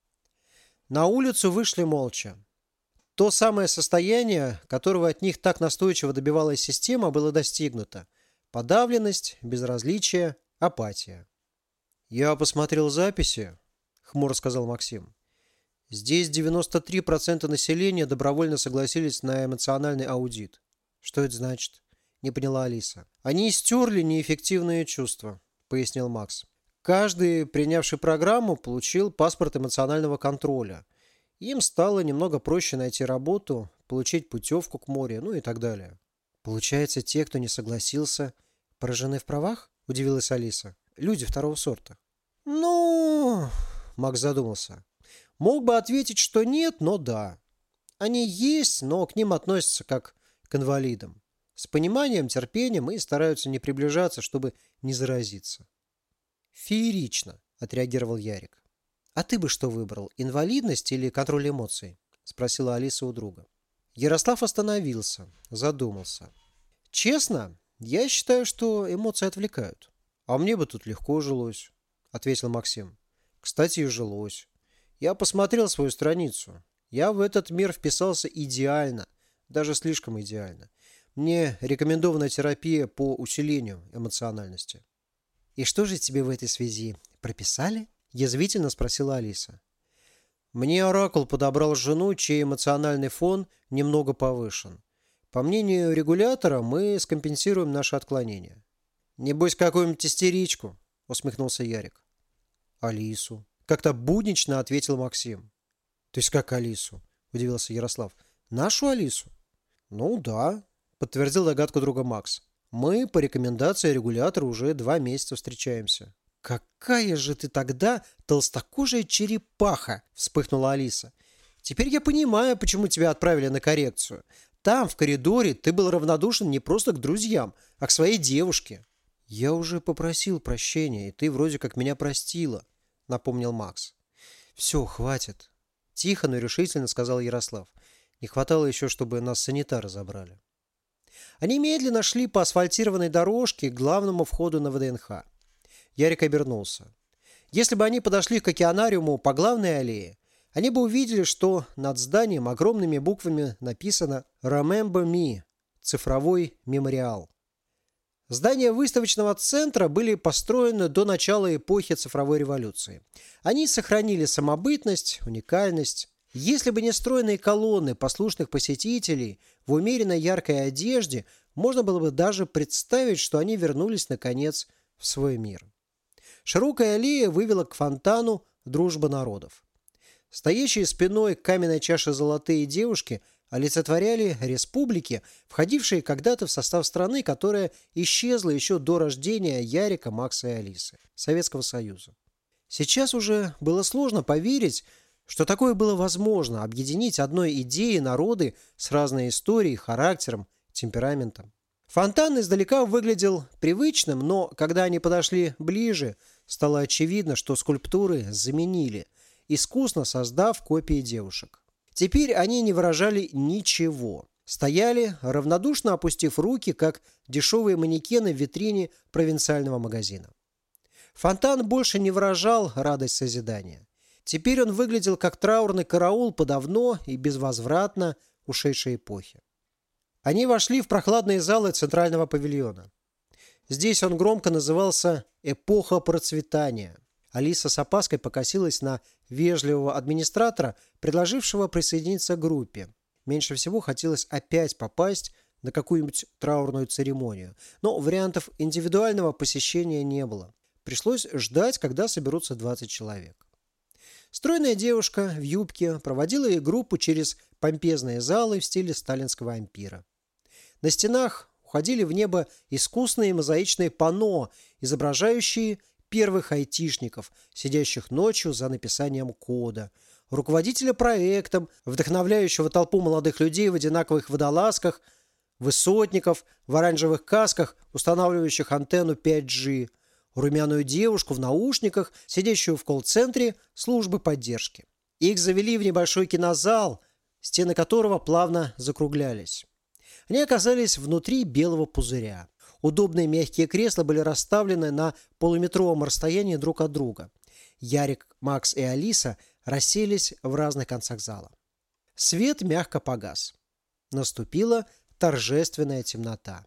Speaker 1: На улицу вышли молча. То самое состояние, которого от них так настойчиво добивалась система, было достигнуто. Подавленность, безразличие, апатия. «Я посмотрел записи», — хмуро сказал Максим. «Здесь 93% населения добровольно согласились на эмоциональный аудит». «Что это значит?» — не поняла Алиса. «Они стерли неэффективные чувства», — пояснил Макс. «Каждый, принявший программу, получил паспорт эмоционального контроля. Им стало немного проще найти работу, получить путевку к морю, ну и так далее». «Получается, те, кто не согласился, поражены в правах?» – удивилась Алиса. «Люди второго сорта». «Ну...» – Макс задумался. «Мог бы ответить, что нет, но да. Они есть, но к ним относятся как к инвалидам. С пониманием, терпением и стараются не приближаться, чтобы не заразиться». «Феерично», – отреагировал Ярик. «А ты бы что выбрал, инвалидность или контроль эмоций?» – спросила Алиса у друга. Ярослав остановился, задумался. «Честно, я считаю, что эмоции отвлекают. А мне бы тут легко жилось», – ответил Максим. «Кстати, и жилось. Я посмотрел свою страницу. Я в этот мир вписался идеально, даже слишком идеально. Мне рекомендована терапия по усилению эмоциональности». «И что же тебе в этой связи прописали?» – язвительно спросила Алиса. «Мне оракул подобрал жену, чей эмоциональный фон немного повышен. По мнению регулятора, мы скомпенсируем наши отклонения». «Небось, какую-нибудь истеричку», – усмехнулся Ярик. «Алису», – как-то буднично ответил Максим. «То есть как Алису?» – удивился Ярослав. «Нашу Алису?» «Ну да», – подтвердил догадку друга Макс. «Мы по рекомендации регулятора уже 2 месяца встречаемся». «Какая же ты тогда толстокожая черепаха!» – вспыхнула Алиса. «Теперь я понимаю, почему тебя отправили на коррекцию. Там, в коридоре, ты был равнодушен не просто к друзьям, а к своей девушке». «Я уже попросил прощения, и ты вроде как меня простила», – напомнил Макс. «Все, хватит», – тихо, но решительно сказал Ярослав. «Не хватало еще, чтобы нас санитары забрали». Они медленно шли по асфальтированной дорожке к главному входу на ВДНХ. Ярик обернулся. Если бы они подошли к океанариуму по главной аллее, они бы увидели, что над зданием огромными буквами написано «Remember Me» – цифровой мемориал. Здания выставочного центра были построены до начала эпохи цифровой революции. Они сохранили самобытность, уникальность. Если бы не стройные колонны послушных посетителей в умеренно яркой одежде, можно было бы даже представить, что они вернулись, наконец, в свой мир. Широкая аллея вывела к фонтану «Дружба народов». Стоящие спиной к каменной чаше золотые девушки олицетворяли республики, входившие когда-то в состав страны, которая исчезла еще до рождения Ярика, Макса и Алисы, Советского Союза. Сейчас уже было сложно поверить, что такое было возможно – объединить одной идеей народы с разной историей, характером, темпераментом. Фонтан издалека выглядел привычным, но когда они подошли ближе, стало очевидно, что скульптуры заменили, искусно создав копии девушек. Теперь они не выражали ничего. Стояли, равнодушно опустив руки, как дешевые манекены в витрине провинциального магазина. Фонтан больше не выражал радость созидания. Теперь он выглядел как траурный караул по давно и безвозвратно ушедшей эпохе. Они вошли в прохладные залы центрального павильона. Здесь он громко назывался «Эпоха процветания». Алиса с опаской покосилась на вежливого администратора, предложившего присоединиться к группе. Меньше всего хотелось опять попасть на какую-нибудь траурную церемонию, но вариантов индивидуального посещения не было. Пришлось ждать, когда соберутся 20 человек. Стройная девушка в юбке проводила их группу через помпезные залы в стиле сталинского ампира. На стенах уходили в небо искусные мозаичные панно, изображающие первых айтишников, сидящих ночью за написанием кода, руководителя проектом, вдохновляющего толпу молодых людей в одинаковых водолазках, высотников в оранжевых касках, устанавливающих антенну 5G, румяную девушку в наушниках, сидящую в колл-центре службы поддержки. Их завели в небольшой кинозал, стены которого плавно закруглялись. Они оказались внутри белого пузыря. Удобные мягкие кресла были расставлены на полуметровом расстоянии друг от друга. Ярик, Макс и Алиса расселись в разных концах зала. Свет мягко погас. Наступила торжественная темнота.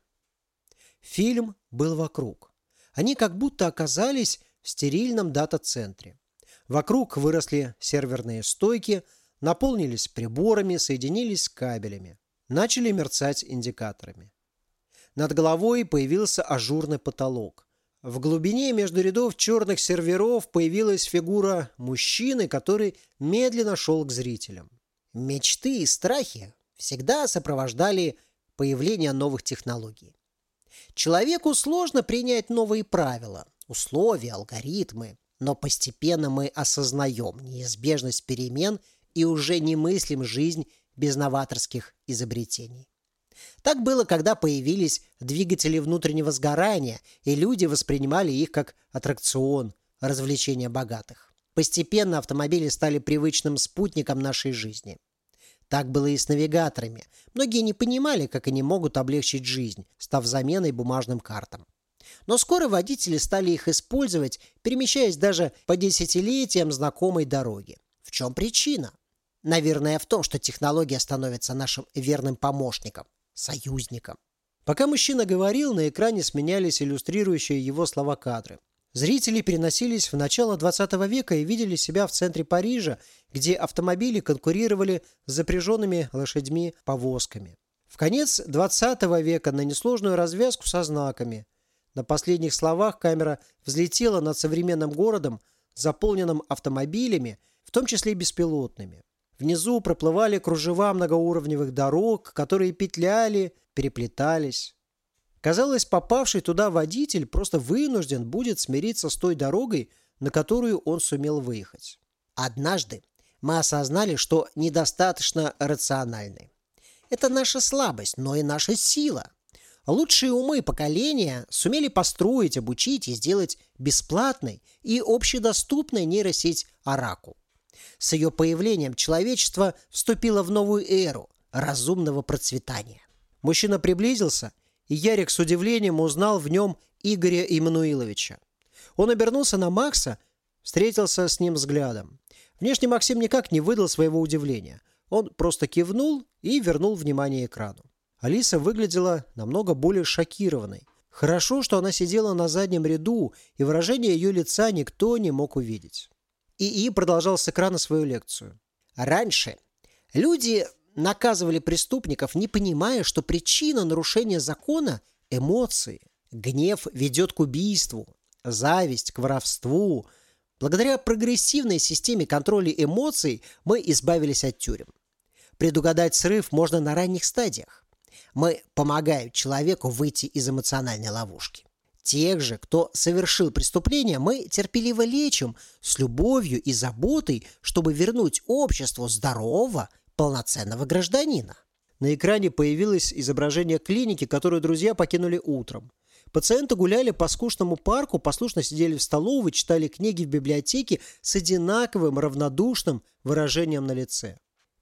Speaker 1: Фильм был вокруг. Они как будто оказались в стерильном дата-центре. Вокруг выросли серверные стойки, наполнились приборами, соединились с кабелями. Начали мерцать индикаторами. Над головой появился ажурный потолок. В глубине между рядов черных серверов появилась фигура мужчины, который медленно шел к зрителям.
Speaker 2: Мечты и страхи всегда сопровождали появление новых технологий. Человеку сложно принять новые правила, условия, алгоритмы, но постепенно мы осознаем неизбежность перемен и уже не мыслим жизнь без новаторских изобретений. Так было, когда появились двигатели внутреннего сгорания, и люди воспринимали их как аттракцион, развлечение богатых. Постепенно автомобили стали привычным спутником нашей жизни. Так было и с навигаторами. Многие не понимали, как они могут облегчить жизнь, став заменой бумажным картам. Но скоро водители стали их использовать, перемещаясь даже по десятилетиям знакомой дороги. В чем причина? Наверное, в том, что технология становится нашим верным помощником, союзником.
Speaker 1: Пока мужчина говорил, на экране сменялись иллюстрирующие его слова кадры. Зрители переносились в начало 20 века и видели себя в центре Парижа, где автомобили конкурировали с запряженными лошадьми повозками. В конец 20 века на несложную развязку со знаками. На последних словах камера взлетела над современным городом, заполненным автомобилями, в том числе и беспилотными. Внизу проплывали кружева многоуровневых дорог, которые петляли, переплетались. Казалось, попавший туда водитель просто вынужден будет смириться с той дорогой, на которую он сумел выехать.
Speaker 2: Однажды мы осознали, что недостаточно рациональны. Это наша слабость, но и наша сила. Лучшие умы поколения сумели построить, обучить и сделать бесплатной и общедоступной нейросеть Oracle. С ее появлением человечество вступило в новую эру разумного процветания.
Speaker 1: Мужчина приблизился, и Ярик с удивлением узнал в нем Игоря Иммануиловича. Он обернулся на Макса, встретился с ним взглядом. Внешне Максим никак не выдал своего удивления. Он просто кивнул и вернул внимание экрану. Алиса выглядела намного более шокированной. Хорошо, что она сидела на заднем ряду, и выражение ее лица никто не мог увидеть. ИИ продолжал с экрана свою лекцию.
Speaker 2: Раньше люди наказывали преступников, не понимая, что причина нарушения закона – эмоции. Гнев ведет к убийству, зависть – к воровству. Благодаря прогрессивной системе контроля эмоций мы избавились от тюрем. Предугадать срыв можно на ранних стадиях. Мы помогаем человеку выйти из эмоциональной ловушки. Тех же, кто совершил преступление, мы терпеливо лечим с любовью и заботой, чтобы вернуть обществу здорового, полноценного гражданина.
Speaker 1: На экране появилось изображение клиники, которую друзья покинули утром. Пациенты гуляли по скучному парку, послушно сидели в столовой, читали книги в библиотеке с одинаковым равнодушным выражением на лице.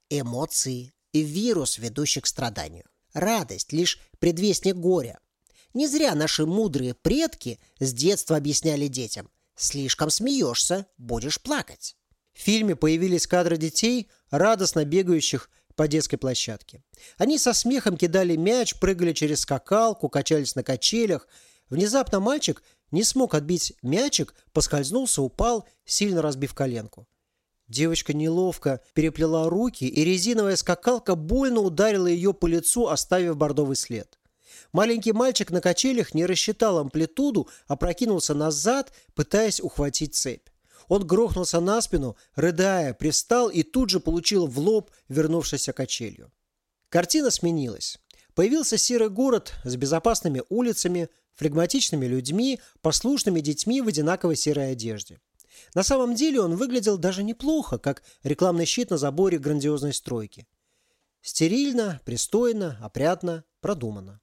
Speaker 2: Эмоции и вирус, ведущий к страданию. Радость – лишь предвестник горя. Не зря наши мудрые предки с детства объясняли детям: слишком смеешься – будешь плакать.
Speaker 1: В фильме появились кадры детей, радостно бегающих по детской площадке. Они со смехом кидали мяч, прыгали через скакалку, качались на качелях. Внезапно мальчик не смог отбить мячик, поскользнулся, упал, сильно разбив коленку. Девочка неловко переплела руки, и резиновая скакалка больно ударила ее по лицу, оставив бордовый след. Маленький мальчик на качелях не рассчитал амплитуду, а опрокинулся назад, пытаясь ухватить цепь. Он грохнулся на спину, рыдая, привстал и тут же получил в лоб вернувшейся качелью. Картина сменилась. Появился серый город с безопасными улицами, флегматичными людьми, послушными детьми в одинаковой серой одежде. На самом деле он выглядел даже неплохо, как рекламный щит на заборе грандиозной стройки. Стерильно, пристойно, опрятно, продуманно.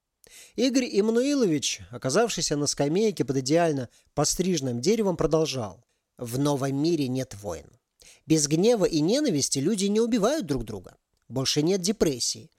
Speaker 1: Игорь Иммануилович, оказавшийся на скамейке под идеально подстриженным деревом, продолжал.
Speaker 2: В новом мире нет войн. Без гнева и ненависти люди не убивают друг друга. Больше нет депрессии.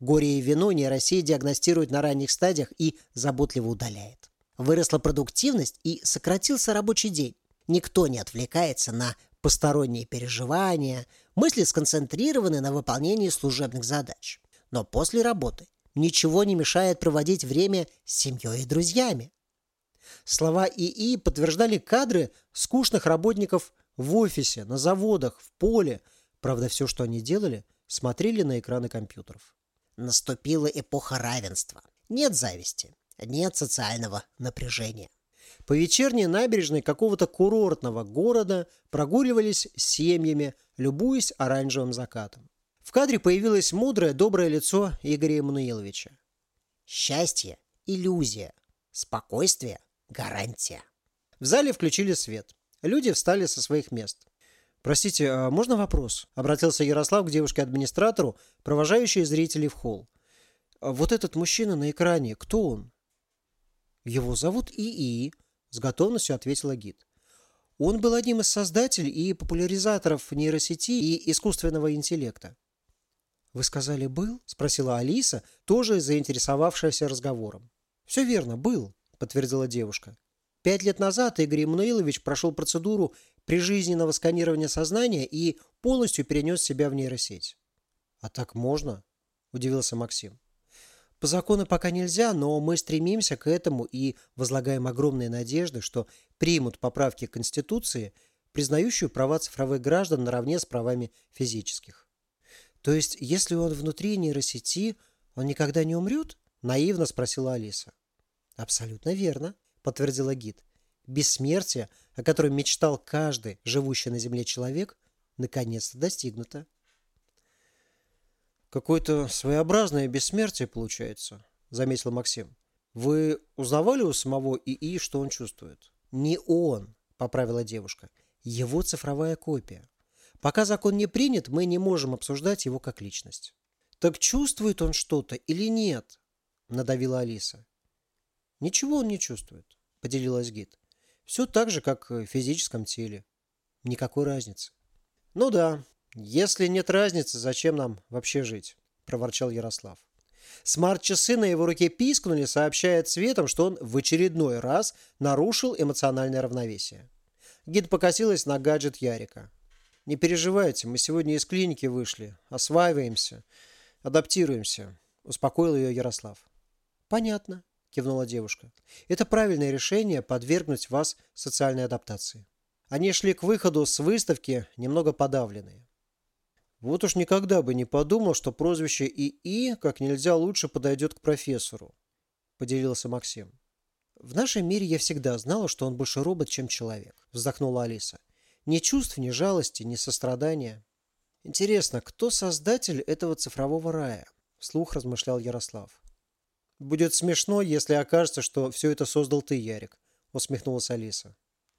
Speaker 2: Горе и вину нейросеть диагностирует на ранних стадиях и заботливо удаляет. Выросла продуктивность и сократился рабочий день. Никто не отвлекается на посторонние переживания, мысли сконцентрированы на выполнении служебных задач. Но после работы ничего не мешает проводить время с семьей и друзьями. Слова ИИ подтверждали кадры скучных работников в офисе, на заводах, в поле. Правда, все, что они делали, смотрели на экраны компьютеров. Наступила эпоха равенства. Нет зависти, нет социального напряжения. По вечерней набережной какого-то курортного города прогуливались семьями, любуясь оранжевым закатом. В кадре появилось мудрое, доброе лицо Игоря Эммануиловича. Счастье – иллюзия, спокойствие – гарантия. В зале включили свет. Люди встали со своих мест. «Простите, а можно вопрос?» – обратился Ярослав к девушке-администратору, провожающей зрителей в холл. «Вот этот мужчина на экране, кто он?» «Его зовут ИИ», – с готовностью ответила гид. «Он был одним из создателей и популяризаторов нейросети и искусственного интеллекта». «Вы сказали, был?» – спросила Алиса, тоже заинтересовавшаяся разговором. «Все верно, был», – подтвердила девушка. 5 лет назад Игорь Эммануилович прошел процедуру прижизненного сканирования сознания и полностью перенес себя в нейросеть. «А так можно?» – удивился Максим. «По закону пока нельзя, но мы стремимся к этому и возлагаем огромные надежды, что примут поправки к Конституции, признающую права цифровых граждан наравне с правами физических». «То есть, если он внутри нейросети, он никогда не умрет?» – наивно спросила Алиса. «Абсолютно верно», – подтвердила гид. «Бессмертие, о котором мечтал каждый живущий на Земле человек, наконец-то достигнуто». «Какое-то своеобразное бессмертие получается», – заметил Максим. «Вы узнавали у самого ИИ, что он чувствует?» «Не он», – поправила девушка. «Его цифровая копия. Пока закон не принят, мы не можем обсуждать его как личность». «Так чувствует он что-то или нет?» – надавила Алиса. «Ничего он не чувствует», – поделилась гид. «Все так же, как в физическом теле. Никакой разницы». «Ну да, если нет разницы, зачем нам вообще жить?» – проворчал Ярослав. Смарт-часы на его руке пискнули, сообщая цветом, что он в очередной раз нарушил эмоциональное равновесие. Гид покосилась на гаджет Ярика. «Не переживайте, мы сегодня из клиники вышли. Осваиваемся, адаптируемся», – успокоил ее Ярослав. «Понятно», – кивнула девушка. «Это правильное решение подвергнуть вас социальной адаптации». Они шли к выходу с выставки, немного подавленные. «Вот уж никогда бы не подумал, что прозвище ИИ как нельзя лучше подойдет к профессору», – поделился Максим. «В нашем мире я всегда знала, что он больше робот, чем человек», – вздохнула Алиса. «Ни чувств, ни жалости, ни сострадания». «Интересно, кто создатель этого цифрового рая?» – вслух размышлял Ярослав. «Будет смешно, если окажется, что все это создал ты, Ярик», – усмехнулась Алиса.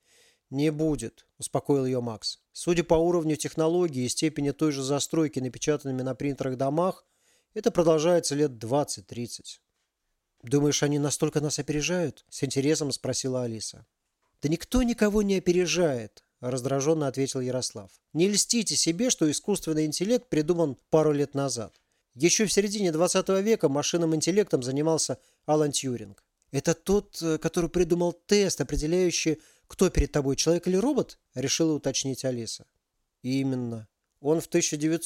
Speaker 2: «Не будет», – успокоил ее Макс. «Судя по уровню технологий и степени той же застройки напечатанными на принтерах домах, это продолжается лет 20-30. «Думаешь, они настолько нас опережают?» – с интересом спросила Алиса. «Да никто никого не опережает», – раздраженно ответил Ярослав. «Не льстите себе, что искусственный интеллект придуман пару лет назад. Еще в середине 20 века машинным интеллектом занимался Алан Тьюринг». «Это тот, который придумал тест, определяющий, кто перед тобой, человек или робот?» – решила уточнить Алиса. «Именно. Он в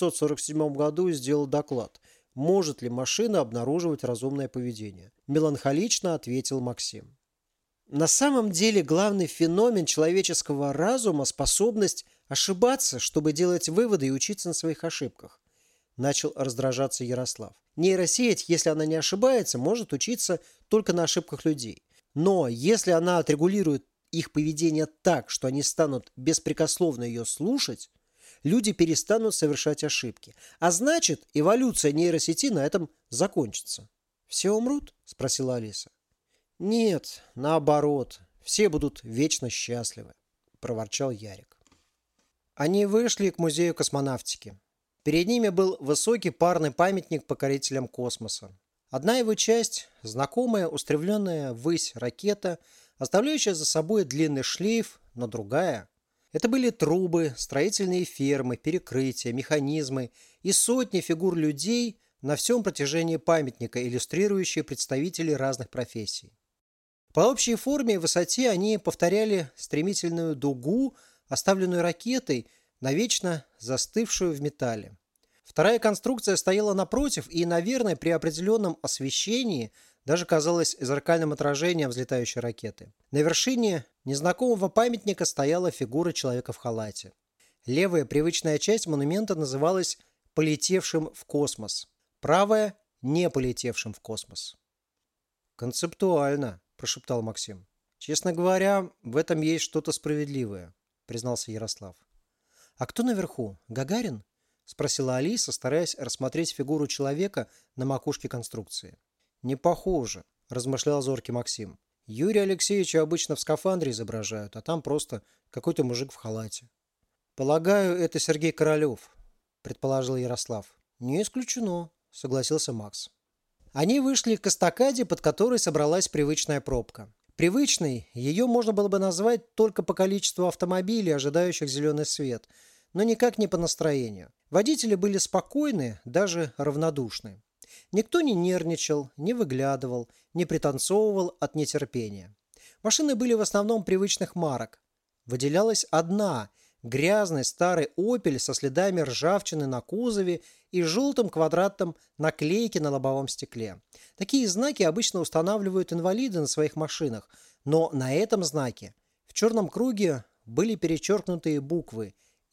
Speaker 2: 1947 году сделал доклад. Может ли машина обнаруживать разумное поведение?» – меланхолично ответил Максим. «На самом деле главный феномен человеческого разума – способность ошибаться, чтобы делать выводы и учиться на своих ошибках», – начал раздражаться Ярослав. «Нейросеть, если она не ошибается, может учиться только на ошибках людей. Но если она отрегулирует их поведение так, что они станут беспрекословно ее слушать, люди перестанут совершать ошибки. А значит, эволюция нейросети на этом закончится». «Все умрут?» – спросила Алиса. «Нет, наоборот, все будут вечно счастливы», – проворчал Ярик. Они вышли к музею космонавтики. Перед ними был высокий парный памятник покорителям космоса. Одна его часть – знакомая устремленная ввысь ракета, оставляющая за собой длинный шлейф, но другая – это были трубы, строительные фермы, перекрытия, механизмы и сотни фигур людей,
Speaker 1: на всем протяжении памятника, иллюстрирующие представителей разных профессий. По общей форме и высоте они повторяли стремительную дугу, оставленную ракетой, навечно застывшую в металле. Вторая конструкция стояла напротив и, наверное, при определенном освещении даже казалась зеркальным отражением взлетающей ракеты. На вершине незнакомого памятника стояла фигура человека в халате. Левая привычная часть монумента называлась «полетевшим в космос», правая – «не полетевшим в космос». «Концептуально», – прошептал Максим. «Честно говоря, в этом есть что-то справедливое», – признался Ярослав. «А кто наверху? Гагарин?» – спросила Алиса, стараясь рассмотреть фигуру человека на макушке конструкции. «Не похоже», – размышлял зоркий Максим. «Юрия Алексеевича обычно в скафандре изображают, а там просто какой-то мужик в халате». «Полагаю, это Сергей Королев», – предположил Ярослав. «Не исключено», – согласился Макс. Они вышли к эстакаде, под которой собралась привычная пробка. Привычной ее можно было бы назвать только по количеству автомобилей, ожидающих зеленый свет, но никак не по настроению. Водители были спокойны, даже равнодушны. Никто не нервничал, не выглядывал, не пританцовывал от нетерпения. Машины были в основном привычных марок. Выделялась одна – грязный старый «Опель» со следами ржавчины на кузове и желтым квадратом наклейки на лобовом стекле. Такие знаки обычно устанавливают инвалиды на своих машинах, но на этом знаке в черном круге были перечеркнутые буквы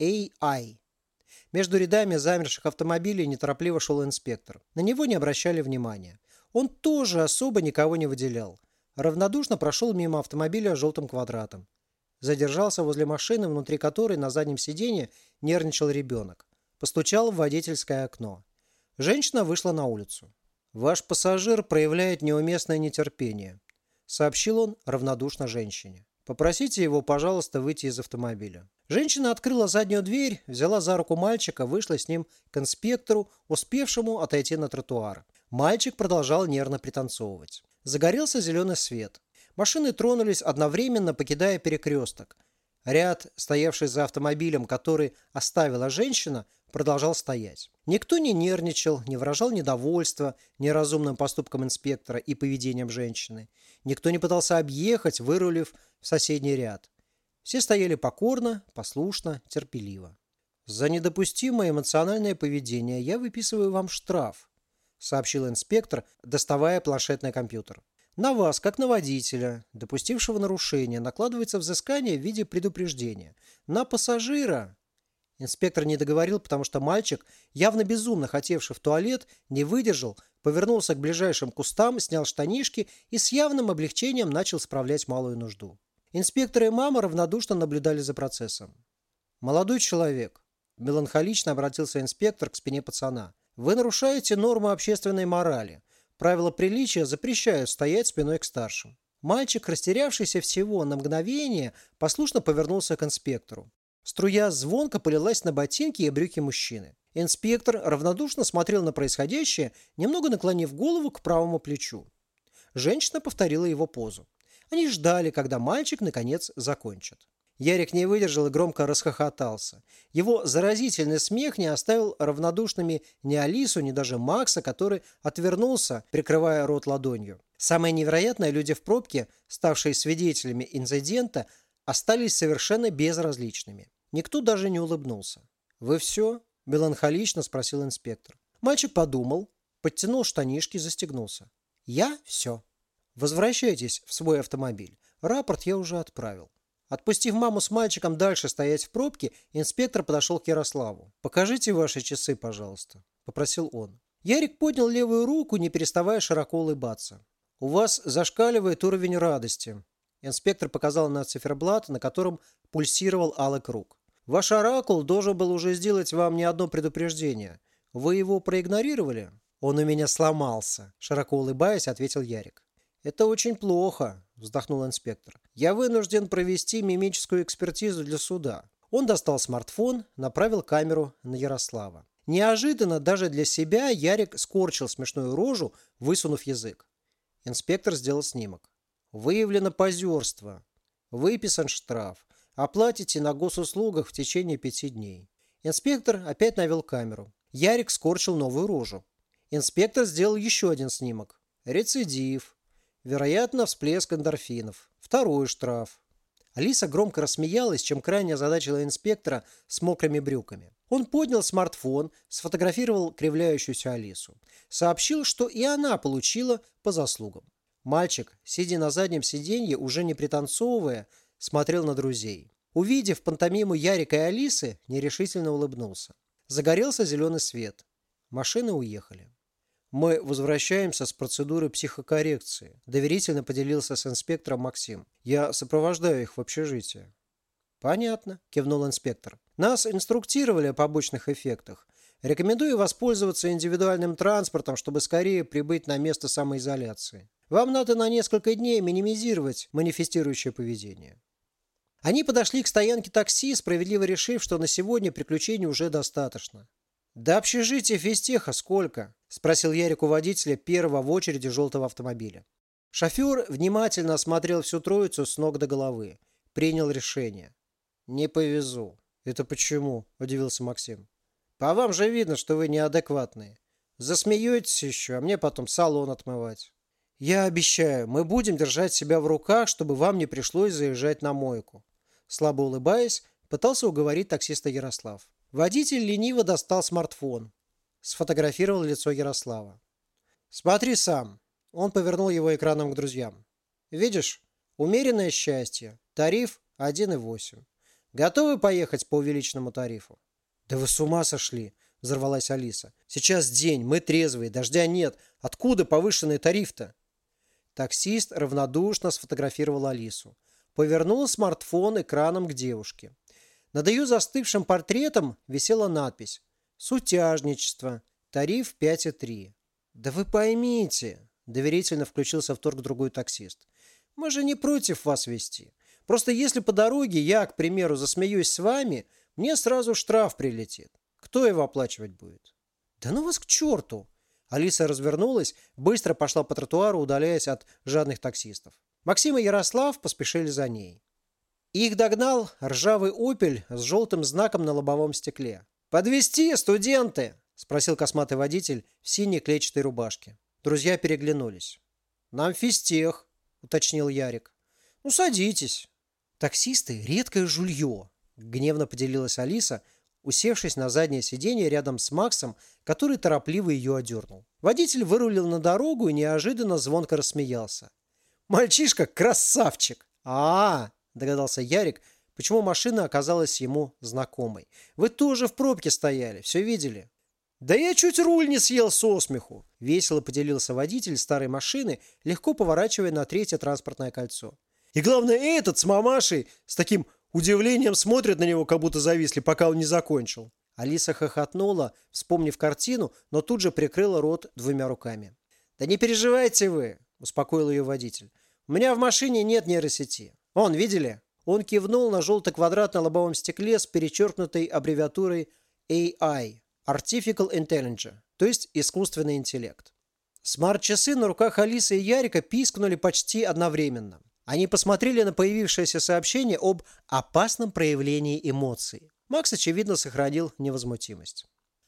Speaker 1: AI. Между рядами замерших автомобилей неторопливо шел инспектор. На него не обращали внимания. Он тоже особо никого не выделял. Равнодушно прошел мимо автомобиля с желтым квадратом. Задержался возле машины, внутри которой на заднем сиденье нервничал ребенок. Постучал в водительское окно. Женщина вышла на улицу. «Ваш пассажир проявляет неуместное нетерпение», — сообщил он равнодушно женщине. «Попросите его, пожалуйста, выйти из автомобиля». Женщина открыла заднюю дверь, взяла за руку мальчика, вышла с ним к инспектору, успевшему отойти на тротуар. Мальчик продолжал нервно пританцовывать. Загорелся зеленый свет. Машины тронулись одновременно, покидая перекресток. Ряд, стоявший за автомобилем, который оставила женщина, продолжал стоять. Никто не нервничал, не выражал недовольства неразумным поступком инспектора и поведением женщины. Никто не пытался объехать, вырулив в соседний ряд. Все стояли покорно, послушно, терпеливо. «За недопустимое эмоциональное поведение я выписываю вам штраф», сообщил инспектор, доставая планшетный компьютер. «На вас, как на водителя, допустившего нарушение, накладывается взыскание в виде предупреждения. На пассажира...» Инспектор не договорил, потому что мальчик, явно безумно хотевший в туалет, не выдержал, повернулся к ближайшим кустам, снял штанишки и с явным облегчением начал справлять малую нужду. Инспектор и мама равнодушно наблюдали за процессом. «Молодой человек», – меланхолично обратился инспектор к спине пацана, – «вы нарушаете нормы общественной морали. Правила приличия запрещают стоять спиной к старшим». Мальчик, растерявшийся всего на мгновение, послушно повернулся к инспектору. Струя звонко полилась на ботинки и брюки мужчины. Инспектор равнодушно смотрел на происходящее, немного наклонив голову к правому плечу. Женщина повторила его позу. Они ждали, когда мальчик, наконец, закончит. Ярик не выдержал и громко расхохотался. Его заразительный смех не оставил равнодушными ни Алису, ни даже Макса, который отвернулся, прикрывая рот ладонью. Самое невероятное, люди в пробке, ставшие свидетелями инцидента, остались совершенно безразличными. Никто даже не улыбнулся. «Вы все?» – меланхолично спросил инспектор. Мальчик подумал, подтянул штанишки и застегнулся. «Я все. Возвращайтесь в свой автомобиль. Рапорт я уже отправил». Отпустив маму с мальчиком дальше стоять в пробке, инспектор подошел к Ярославу. «Покажите ваши часы, пожалуйста», – попросил он. Ярик поднял левую руку, не переставая широко улыбаться. «У вас зашкаливает уровень радости». Инспектор показал на циферблат, на котором пульсировал алый круг. «Ваш оракул должен был уже сделать вам не одно предупреждение. Вы его проигнорировали?» «Он у меня сломался», – широко улыбаясь, ответил Ярик. «Это очень плохо», – вздохнул инспектор. «Я вынужден провести мимическую экспертизу для суда». Он достал смартфон, направил камеру на Ярослава. Неожиданно даже для себя Ярик скорчил смешную рожу, высунув язык. Инспектор сделал снимок. «Выявлено позерство. Выписан штраф. Оплатите на госуслугах в течение 5 дней». Инспектор опять навел камеру. Ярик скорчил новую рожу. Инспектор сделал еще один снимок. Рецидив. Вероятно, всплеск эндорфинов. Второй штраф. Алиса громко рассмеялась, чем крайне озадачила инспектора с мокрыми брюками. Он поднял смартфон, сфотографировал кривляющуюся Алису. Сообщил, что и она получила по заслугам. Мальчик, сидя на заднем сиденье, уже не пританцовывая, смотрел на друзей. Увидев пантомиму Ярика и Алисы, нерешительно улыбнулся. Загорелся зеленый свет. Машины уехали. «Мы возвращаемся с процедуры психокоррекции», – доверительно поделился с инспектором Максим. «Я сопровождаю их в общежитие». «Понятно», – кивнул инспектор. «Нас инструктировали о побочных эффектах. Рекомендую воспользоваться индивидуальным транспортом, чтобы скорее прибыть на место самоизоляции. Вам надо на несколько дней минимизировать манифестирующее поведение». Они подошли к стоянке такси, справедливо решив, что на сегодня приключений уже достаточно. «До общежития физтеха сколько?» – спросил Ярик у водителя первого в очереди желтого автомобиля. Шофер внимательно осмотрел всю троицу с ног до головы. Принял решение. «Не повезу». «Это почему?» – удивился Максим. «По вам же видно, что вы неадекватные. Засмеетесь еще, а мне потом салон отмывать». «Я обещаю, мы будем держать себя в руках, чтобы вам не пришлось заезжать на мойку». Слабо улыбаясь, пытался уговорить таксиста Ярослав. Водитель лениво достал смартфон. Сфотографировал лицо Ярослава. «Смотри сам». Он повернул его экраном к друзьям. «Видишь? Умеренное счастье. Тариф 1,8. Готовы поехать по увеличенному тарифу?» «Да вы с ума сошли!» – взорвалась Алиса. «Сейчас день, мы трезвые, дождя нет. Откуда повышенный тариф-то?» Таксист равнодушно сфотографировал Алису. Повернул смартфон экраном к девушке. Над ее застывшим портретом висела надпись «Сутяжничество. Тариф 5,3». «Да вы поймите», – доверительно включился в торг другой таксист. «Мы же не против вас везти. Просто если по дороге я, к примеру, засмеюсь с вами, мне сразу штраф прилетит. Кто его оплачивать будет?» «Да ну вас к черту!» Алиса развернулась, быстро пошла по тротуару, удаляясь от жадных таксистов. Максим и Ярослав поспешили за ней. Их догнал ржавый «Опель» с желтым знаком на лобовом стекле. «Подвезти, студенты?» – спросил косматый водитель в синей клетчатой рубашке. Друзья переглянулись. «Нам физтех», – уточнил Ярик. «Ну, садитесь». «Таксисты – редкое жулье», – гневно поделилась Алиса, усевшись на заднее сиденье рядом с Максом, который торопливо ее одернул. Водитель вырулил на дорогу и неожиданно звонко рассмеялся. «Мальчишка красавчик!» Догадался Ярик, почему машина оказалась ему знакомой. «Вы тоже в пробке стояли, все видели?» «Да я чуть руль не съел со смеху!» Весело поделился водитель старой машины, легко поворачивая на третье транспортное кольцо. «И главное, этот с мамашей с таким удивлением смотрят на него, как будто зависли, пока он не закончил». Алиса хохотнула, вспомнив картину, но тут же прикрыла рот двумя руками. «Да не переживайте вы!» – успокоил ее водитель. «У меня в машине нет нейросети. Вон, видели?» Он кивнул на желтый квадрат на лобовом стекле с перечеркнутой аббревиатурой AI – Artificial Intelligence, то есть искусственный интеллект. Смарт-часы на руках Алисы и Ярика пискнули почти одновременно. Они посмотрели на появившееся сообщение об опасном проявлении эмоций. Макс, очевидно, сохранил невозмутимость.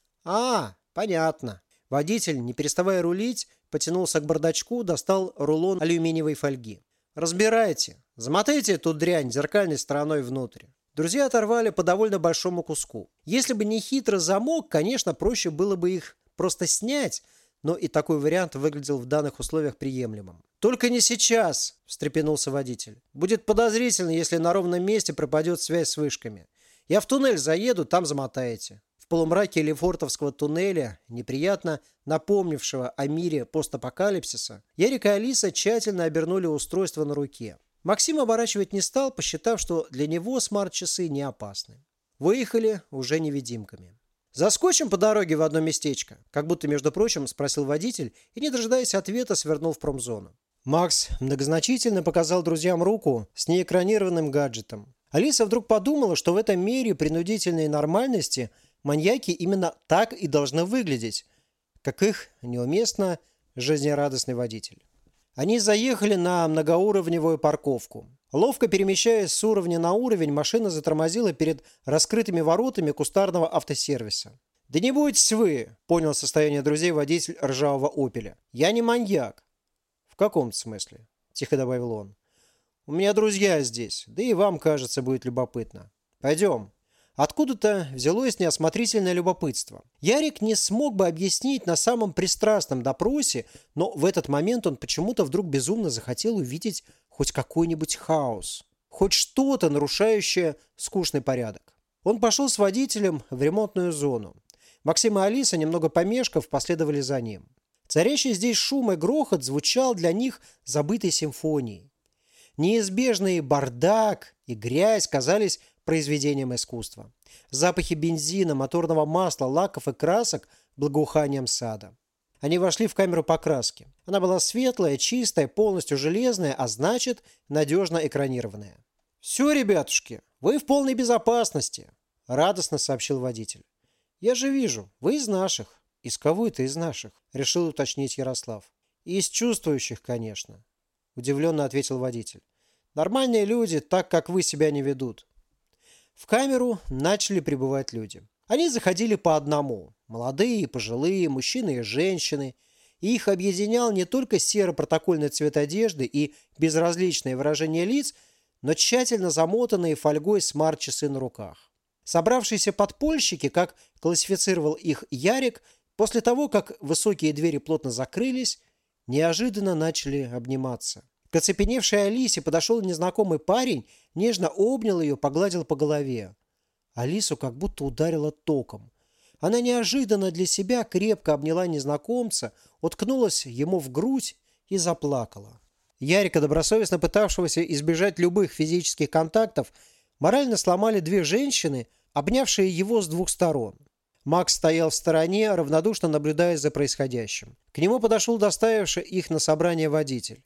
Speaker 1: Понятно. Водитель, не переставая рулить, потянулся к бардачку, достал рулон алюминиевой фольги. «Разбирайте. Замотайте эту дрянь зеркальной стороной внутрь». Друзья оторвали по довольно большому куску. Если бы не хитрый замок, конечно, проще было бы их просто снять, но и такой вариант выглядел в данных условиях приемлемым. «Только не сейчас», – встрепенулся водитель. «Будет подозрительно, если на ровном месте пропадет связь с вышками. Я в туннель заеду, там замотаете». В полумраке Лефортовского туннеля, неприятно напомнившего о мире постапокалипсиса, Ярик и Алиса тщательно обернули устройство на руке. Максим оборачивать не стал, посчитав, что для него смарт-часы не опасны. Выехали уже невидимками. «Заскочим по дороге в одно местечко?» Как будто, между прочим, спросил водитель и, не дожидаясь ответа, свернул в промзону. Макс многозначительно показал друзьям руку с неэкранированным гаджетом. Алиса вдруг подумала, что в этом мире принудительной нормальности маньяки именно так и должны выглядеть, как их неуместно жизнерадостный водитель. Они заехали на многоуровневую парковку. Ловко перемещаясь с уровня на уровень, машина затормозила перед раскрытыми воротами кустарного автосервиса. «Да не бойтесь вы», — понял состояние друзей водитель ржавого «Опеля». «Я не маньяк». «В каком-то смысле?» — тихо добавил он. «У меня друзья здесь, да и вам, кажется, будет любопытно. Пойдем». Откуда-то взялось неосмотрительное любопытство. Ярик не смог бы объяснить на самом пристрастном допросе, но в этот момент он почему-то вдруг безумно захотел увидеть хоть какой-нибудь хаос, хоть что-то, нарушающее скучный порядок. Он пошел с водителем в ремонтную зону. Максим и Алиса, немного помешков, последовали за ним. Царящий здесь шум и грохот звучал для них забытой симфонией. Неизбежный бардак и грязь казались произведением искусства. Запахи бензина, моторного масла, лаков и красок благоуханием сада. Они вошли в камеру покраски. Она была светлая, чистая, полностью железная, а значит, надежно экранированная. «Все, ребятушки, вы в полной безопасности», – радостно сообщил водитель. «Я же вижу, вы из наших». «Из кого это из наших?» – решил уточнить Ярослав. «Из чувствующих, конечно», – удивленно ответил водитель. «Нормальные люди так, как вы, себя не ведут». В камеру начали прибывать люди. Они заходили по одному. Молодые и пожилые, мужчины и женщины. И их объединял не только серо-протокольный цвет одежды и безразличное выражение лиц, но тщательно замотанные фольгой смарт-часы на руках. Собравшиеся подпольщики, как классифицировал их Ярик, после того, как высокие двери плотно закрылись, неожиданно начали обниматься. К оцепеневшей Алисе подошел незнакомый парень, нежно обнял ее, погладил по голове. Алису как будто ударило током. Она неожиданно для себя крепко обняла незнакомца, уткнулась ему в грудь и заплакала. Ярика, добросовестно пытавшегося избежать любых физических контактов, морально сломали две женщины, обнявшие его с двух сторон. Макс стоял в стороне, равнодушно наблюдая за происходящим. К нему подошел доставивший их на собрание водитель.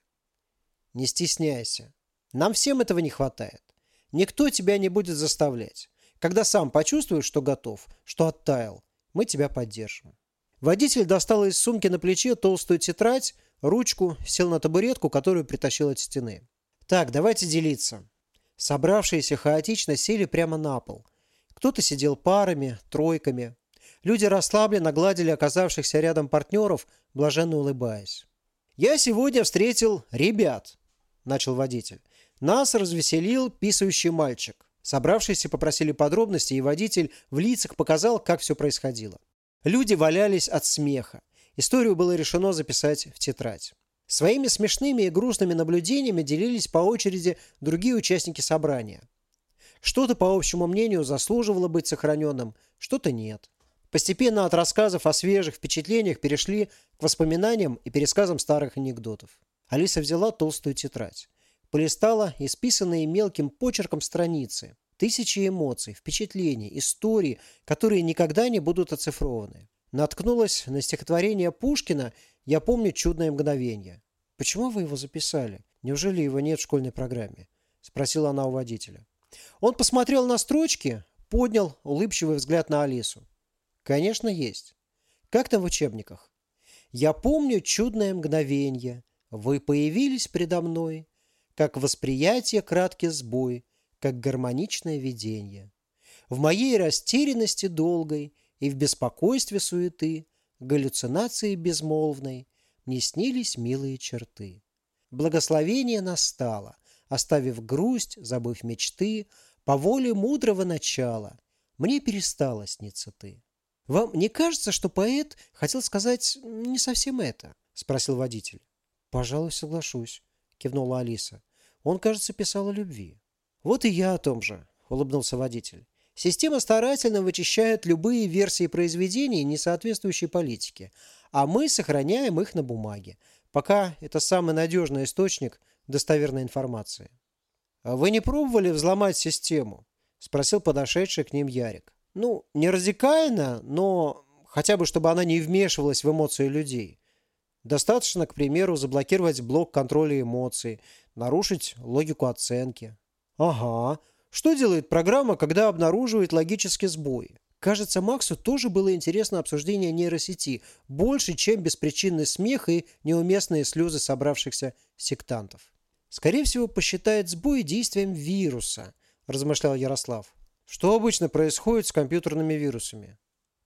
Speaker 1: «Не стесняйся. Нам всем этого не хватает. Никто тебя не будет заставлять. Когда сам почувствуешь, что готов, что оттаял, мы тебя поддержим». Водитель достал из сумки на плече толстую тетрадь, ручку, сел на табуретку, которую притащил от стены. «Так, давайте делиться». Собравшиеся хаотично сели прямо на пол. Кто-то сидел парами, тройками. Люди расслабленно гладили оказавшихся рядом партнеров, блаженно улыбаясь. «Я сегодня встретил ребят», – начал водитель. «Нас развеселил писающий мальчик». Собравшиеся попросили подробностей, и водитель в лицах показал, как все происходило. Люди валялись от смеха. Историю было решено записать в тетрадь. Своими смешными и грустными наблюдениями делились по очереди другие участники собрания. Что-то, по общему мнению, заслуживало быть сохраненным, что-то нет. Постепенно от рассказов о свежих впечатлениях перешли к воспоминаниям и пересказам старых анекдотов. Алиса взяла толстую тетрадь. Полистала исписанные мелким почерком страницы. Тысячи эмоций, впечатлений, историй, которые никогда не будут оцифрованы. Наткнулась на стихотворение Пушкина «Я помню чудное мгновение». «Почему вы его записали? Неужели его нет в школьной программе?» – спросила она у водителя. Он посмотрел на строчки, поднял улыбчивый взгляд на Алису. «Конечно, есть. Как там в учебниках? Я помню чудное мгновенье. Вы появились предо мной, как восприятие краткий сбой, как гармоничное видение. В моей растерянности долгой и в беспокойстве суеты, галлюцинации безмолвной, мне снились милые черты. Благословение настало, оставив грусть, забыв мечты, по воле мудрого начала, мне перестала сниться ты». «Вам не кажется, что поэт хотел сказать не совсем это?» – спросил водитель. «Пожалуй, соглашусь», – кивнула Алиса. «Он, кажется, писал о любви». «Вот и я о том же», – улыбнулся водитель. «Система старательно вычищает любые версии произведений, не соответствующие политике, а мы сохраняем их на бумаге, пока это самый надежный источник достоверной информации». «А вы не пробовали взломать систему?» – спросил подошедший к ним Ярик. «Ну, не радикально, но хотя бы, чтобы она не вмешивалась в эмоции людей. Достаточно, к примеру, заблокировать блок контроля эмоций, нарушить логику оценки». «Ага. Что делает программа, когда обнаруживает логический сбой?» Кажется, Максу тоже было интересно обсуждение нейросети, больше, чем беспричинный смех и неуместные слезы собравшихся сектантов. «Скорее всего, посчитает сбой действием вируса», – размышлял Ярослав. «Что обычно происходит с компьютерными вирусами?»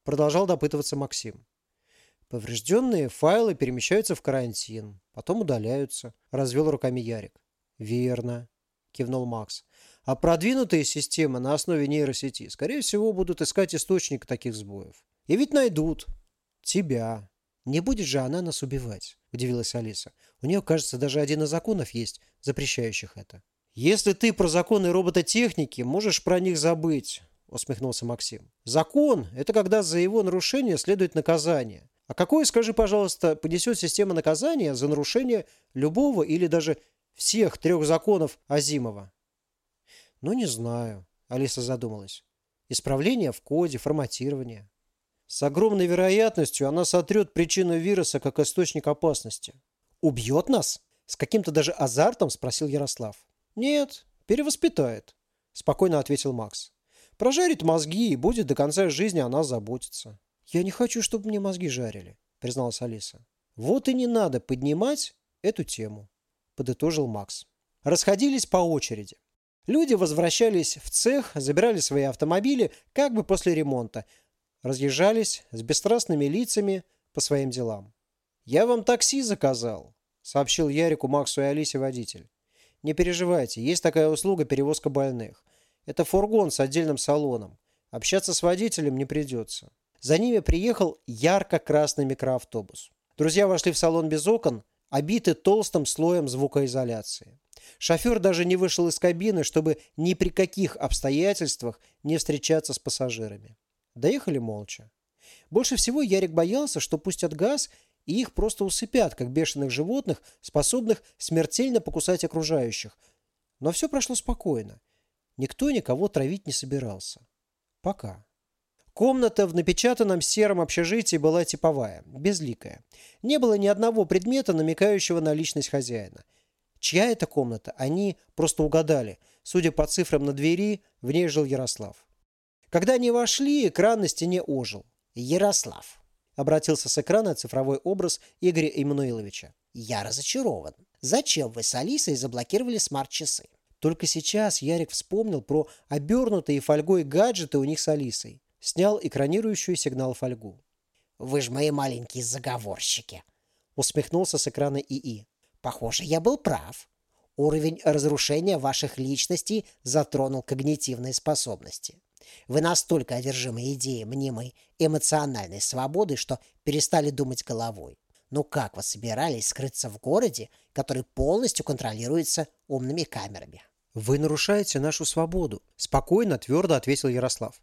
Speaker 1: Продолжал допытываться Максим. Поврежденные файлы перемещаются в карантин, потом удаляются, развел руками Ярик. Верно, кивнул Макс. А продвинутые системы на основе нейросети, скорее всего, будут искать источник таких сбоев. И ведь найдут. Тебя. Не будет же она нас убивать, удивилась Алиса. У нее, кажется, даже один из законов есть, запрещающих это. Если ты про законы робототехники, можешь про них забыть, усмехнулся Максим. Закон – это когда за его нарушение следует наказание. А какое, скажи, пожалуйста, понесет система наказания за нарушение любого или даже всех 3 законов Азимова? Ну, не знаю, Алиса задумалась. Исправление в коде, форматирование. С огромной вероятностью она сотрет причину вируса как источник опасности. Убьет нас? С каким-то даже азартом спросил Ярослав. Нет, перевоспитает, спокойно ответил Макс. Прожарит мозги и будет до конца жизни о нас заботиться. Я не хочу, чтобы мне мозги жарили, призналась Алиса. Вот и не надо поднимать эту тему, подытожил Макс. Расходились по очереди. Люди возвращались в цех, забирали свои автомобили, как бы после ремонта, разъезжались с бесстрастными лицами по своим делам. «Я вам такси заказал», — сообщил Ярику, Максу и Алисе водитель. «Не переживайте, есть такая услуга перевозка больных. Это фургон с отдельным салоном. Общаться с водителем не придется». За ними приехал ярко-красный микроавтобус. Друзья вошли в салон без окон, обиты толстым слоем звукоизоляции. Шофер даже не вышел из кабины, чтобы ни при каких обстоятельствах не встречаться с пассажирами. Доехали молча. Больше всего Ярик боялся, что пустят газ и их просто усыпят, как бешеных животных, способных смертельно покусать окружающих. Но все прошло спокойно. Никто никого травить не собирался. Пока. Комната в напечатанном сером общежитии была типовая, безликая. Не было ни одного предмета, намекающего на личность хозяина. Чья это комната, они просто угадали. Судя по цифрам на двери, в ней жил Ярослав. Когда они вошли, экран на стене ожил. «Ярослав», — обратился с экрана цифровой образ Игоря Эммануиловича. «Я разочарован. Зачем вы с Алисой заблокировали смарт-часы?» Только сейчас Ярик вспомнил про обернутые фольгой гаджеты у них с Алисой. Снял экранирующую сигнал фольгу. «Вы же мои маленькие заговорщики», — усмехнулся с экрана ИИ. «Похоже, я был прав. Уровень разрушения ваших личностей затронул когнитивные способности. Вы настолько одержимы идеей мнимой эмоциональной свободы, что перестали думать головой. Ну как вы собирались скрыться в городе, который полностью контролируется умными камерами?» «Вы нарушаете нашу свободу», — спокойно, твердо ответил Ярослав.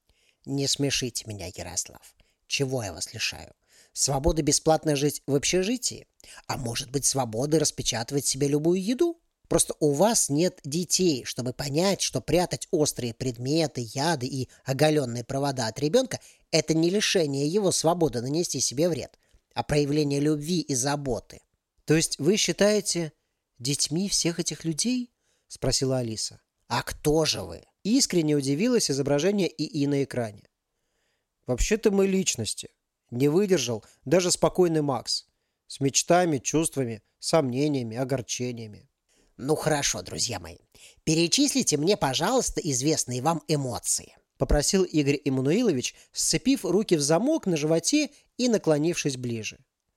Speaker 1: «Не смешите меня, Ярослав. Чего я вас лишаю? Свободы бесплатно жить в общежитии? А может быть, свободы распечатывать себе любую еду? Просто у вас нет детей, чтобы понять, что прятать острые предметы, яды и оголенные провода от ребенка – это не лишение его свободы нанести себе вред, а проявление любви и заботы». «То есть вы считаете детьми всех этих людей?» – спросила Алиса. «А кто же вы?» – искренне удивилось изображение ИИ на экране. «Вообще-то мы личности», – не выдержал даже спокойный Макс. С мечтами, чувствами, сомнениями, огорчениями.
Speaker 2: «Ну хорошо, друзья мои, перечислите мне, пожалуйста, известные вам эмоции», —
Speaker 1: попросил Игорь Эммануилович, сцепив руки в замок на животе и наклонившись ближе.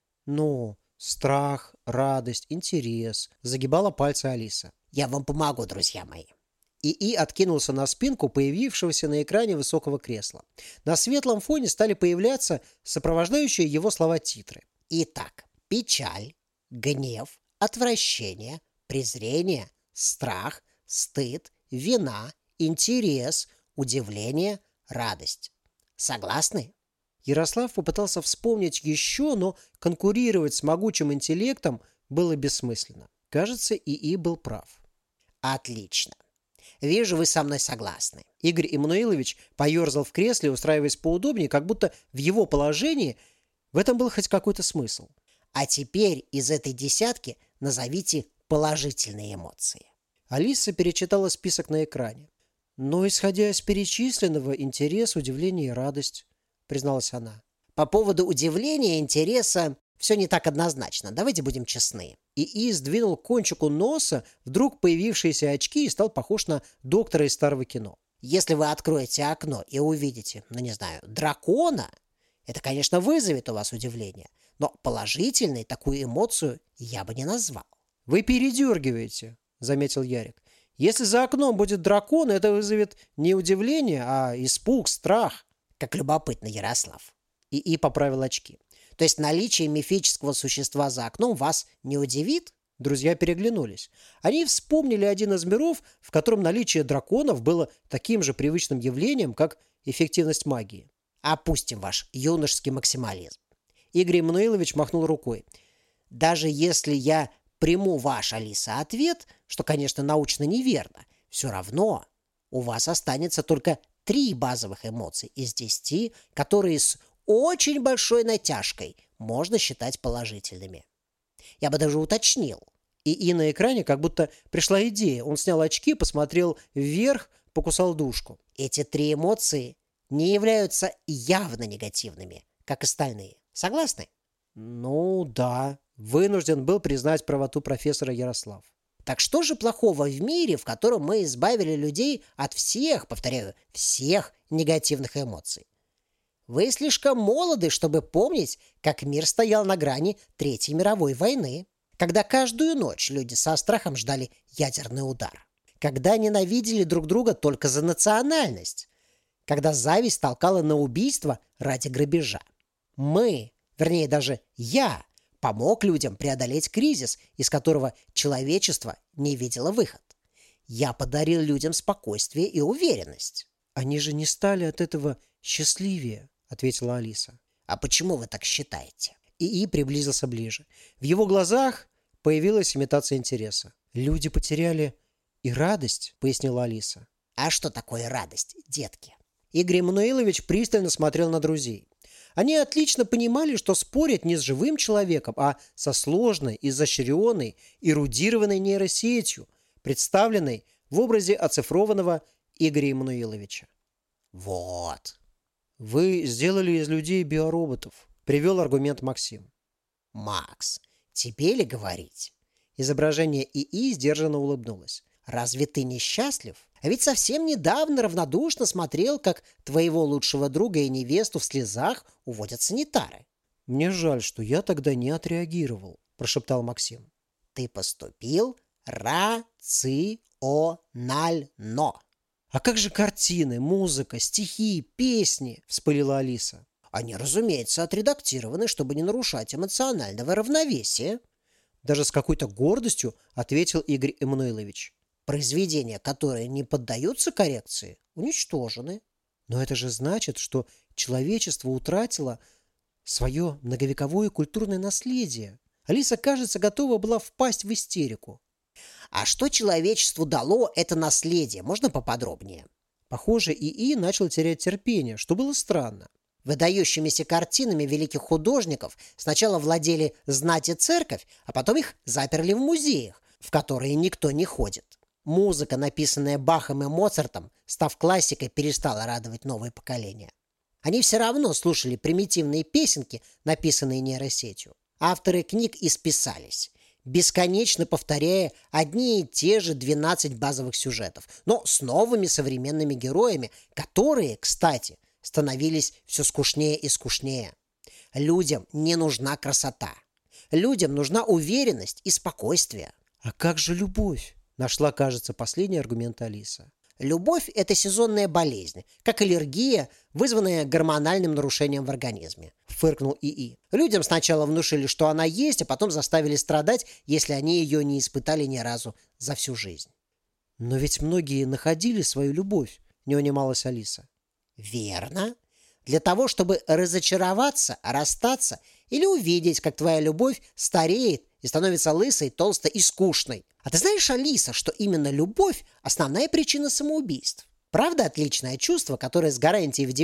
Speaker 1: «Ну, страх, радость, интерес», — загибала пальцы Алиса.
Speaker 2: «Я вам помогу, друзья мои».
Speaker 1: ИИ откинулся на спинку появившегося на экране высокого кресла. На светлом фоне стали появляться сопровождающие его слова титры.
Speaker 2: «Итак, печаль, гнев, отвращение, презрение, страх, стыд, вина, интерес, удивление, радость. Согласны?»
Speaker 1: Ярослав попытался вспомнить еще, но конкурировать с могучим интеллектом было бессмысленно. Кажется, ИИ был прав.
Speaker 2: «Отлично. Вижу, вы со мной согласны».
Speaker 1: Игорь Эммануилович поерзал в кресле, устраиваясь поудобнее, как будто в его положении в этом был хоть какой-то смысл.
Speaker 2: «А теперь из этой десятки назовите положительные эмоции».
Speaker 1: Алиса перечитала список на экране. «Но, исходя из перечисленного, интерес, удивление и радость», — призналась она.
Speaker 2: «По поводу удивления и интереса все не так однозначно. Давайте будем честны».
Speaker 1: ИИ сдвинул к кончику носа вдруг появившиеся очки и стал похож на доктора из старого кино.
Speaker 2: Если вы откроете окно и увидите, ну не знаю, дракона, это, конечно, вызовет у вас удивление, но положительной такую эмоцию я бы не назвал.
Speaker 1: «Вы передергиваете», — заметил Ярик. «Если за окном будет дракон, это вызовет не удивление, а испуг, страх».
Speaker 2: Как любопытно, Ярослав.
Speaker 1: И поправил очки.
Speaker 2: То есть наличие мифического существа за окном вас не удивит?
Speaker 1: Друзья переглянулись. Они вспомнили один из миров, в котором наличие драконов было таким же привычным явлением, как эффективность магии.
Speaker 2: Опустим ваш юношеский максимализм.
Speaker 1: Игорь Эммануилович махнул рукой.
Speaker 2: Даже если я приму ваш, Алиса, ответ, что, конечно, научно неверно, все равно у вас останется только 3 базовых эмоций из 10, которые с очень большой натяжкой можно считать положительными. Я бы даже уточнил.
Speaker 1: И на экране как будто пришла идея. Он снял очки, посмотрел вверх, покусал дужку.
Speaker 2: Эти 3 эмоции не являются явно негативными, как остальные. Согласны?
Speaker 1: Ну да, вынужден был признать правоту профессора Ярослав.
Speaker 2: Так что же плохого в мире, в котором мы избавили людей от всех, повторяю, всех негативных эмоций? Вы слишком молоды, чтобы помнить, как мир стоял на грани Третьей мировой войны, когда каждую ночь люди со страхом ждали ядерный удар, когда ненавидели друг друга только за национальность, когда зависть толкала на убийство ради грабежа. Мы, вернее даже я, помог людям преодолеть кризис, из которого человечество не видело выход. Я подарил людям спокойствие и уверенность.
Speaker 1: «Они же не стали от этого счастливее», — ответила Алиса.
Speaker 2: А почему вы так считаете?
Speaker 1: ИИ приблизился ближе. В его глазах появилась имитация интереса. «Люди потеряли и радость», — пояснила Алиса.
Speaker 2: А что такое радость, детки?
Speaker 1: Игорь Эммануилович пристально смотрел на друзей. Они отлично понимали, что спорят не с живым человеком, а со сложной, изощренной, эрудированной нейросетью, представленной в образе оцифрованного Игоря Эммануиловича.
Speaker 2: Вот.
Speaker 1: «Вы сделали из людей биороботов», — привел аргумент Максим.
Speaker 2: Макс, тебе ли говорить?
Speaker 1: Изображение ИИ сдержанно улыбнулось.
Speaker 2: Разве ты не счастлив? А ведь совсем недавно равнодушно смотрел, как твоего лучшего друга и невесту в слезах уводят санитары.
Speaker 1: «Мне жаль, что я тогда не отреагировал», – прошептал Максим.
Speaker 2: Ты поступил рационально.
Speaker 1: «А как же картины, музыка, стихи, песни?» – вспылила Алиса.
Speaker 2: Они, разумеется, отредактированы, чтобы не нарушать эмоционального равновесия.
Speaker 1: Даже с какой-то гордостью ответил Игорь Эммануилович.
Speaker 2: Произведения, которые не поддаются коррекции, уничтожены.
Speaker 1: Но это же значит, что человечество утратило свое многовековое культурное наследие. Алиса, кажется, готова была впасть в истерику.
Speaker 2: А что человечеству дало это наследие? Можно поподробнее?
Speaker 1: Похоже, ИИ начал терять терпение, что было странно.
Speaker 2: Выдающимися картинами великих художников сначала владели знать и церковь, а потом их заперли в музеях, в которые никто не ходит. Музыка, написанная Бахом и Моцартом, став классикой, перестала радовать новое поколение. Они все равно слушали примитивные песенки, написанные нейросетью. Авторы книг исписались, бесконечно повторяя одни и те же 12 базовых сюжетов, но с новыми современными героями, которые, кстати, становились все скучнее и скучнее. Людям не нужна красота. Людям нужна уверенность и спокойствие.
Speaker 1: «А как же любовь?» – нашла, кажется, последний аргумент Алиса.
Speaker 2: Любовь – это сезонная болезнь, как аллергия, вызванная гормональным нарушением в организме, фыркнул ИИ. Людям сначала внушили, что она есть, а потом заставили страдать, если они ее не испытали ни разу за всю жизнь.
Speaker 1: «Но ведь многие находили свою любовь», – не унималась Алиса.
Speaker 2: Верно. Для того, чтобы разочароваться, расстаться или увидеть, как твоя любовь стареет и становится лысой, толстой и скучной. А ты знаешь, Алиса, что именно любовь – основная причина самоубийств? Правда, отличное чувство, которое с гарантией в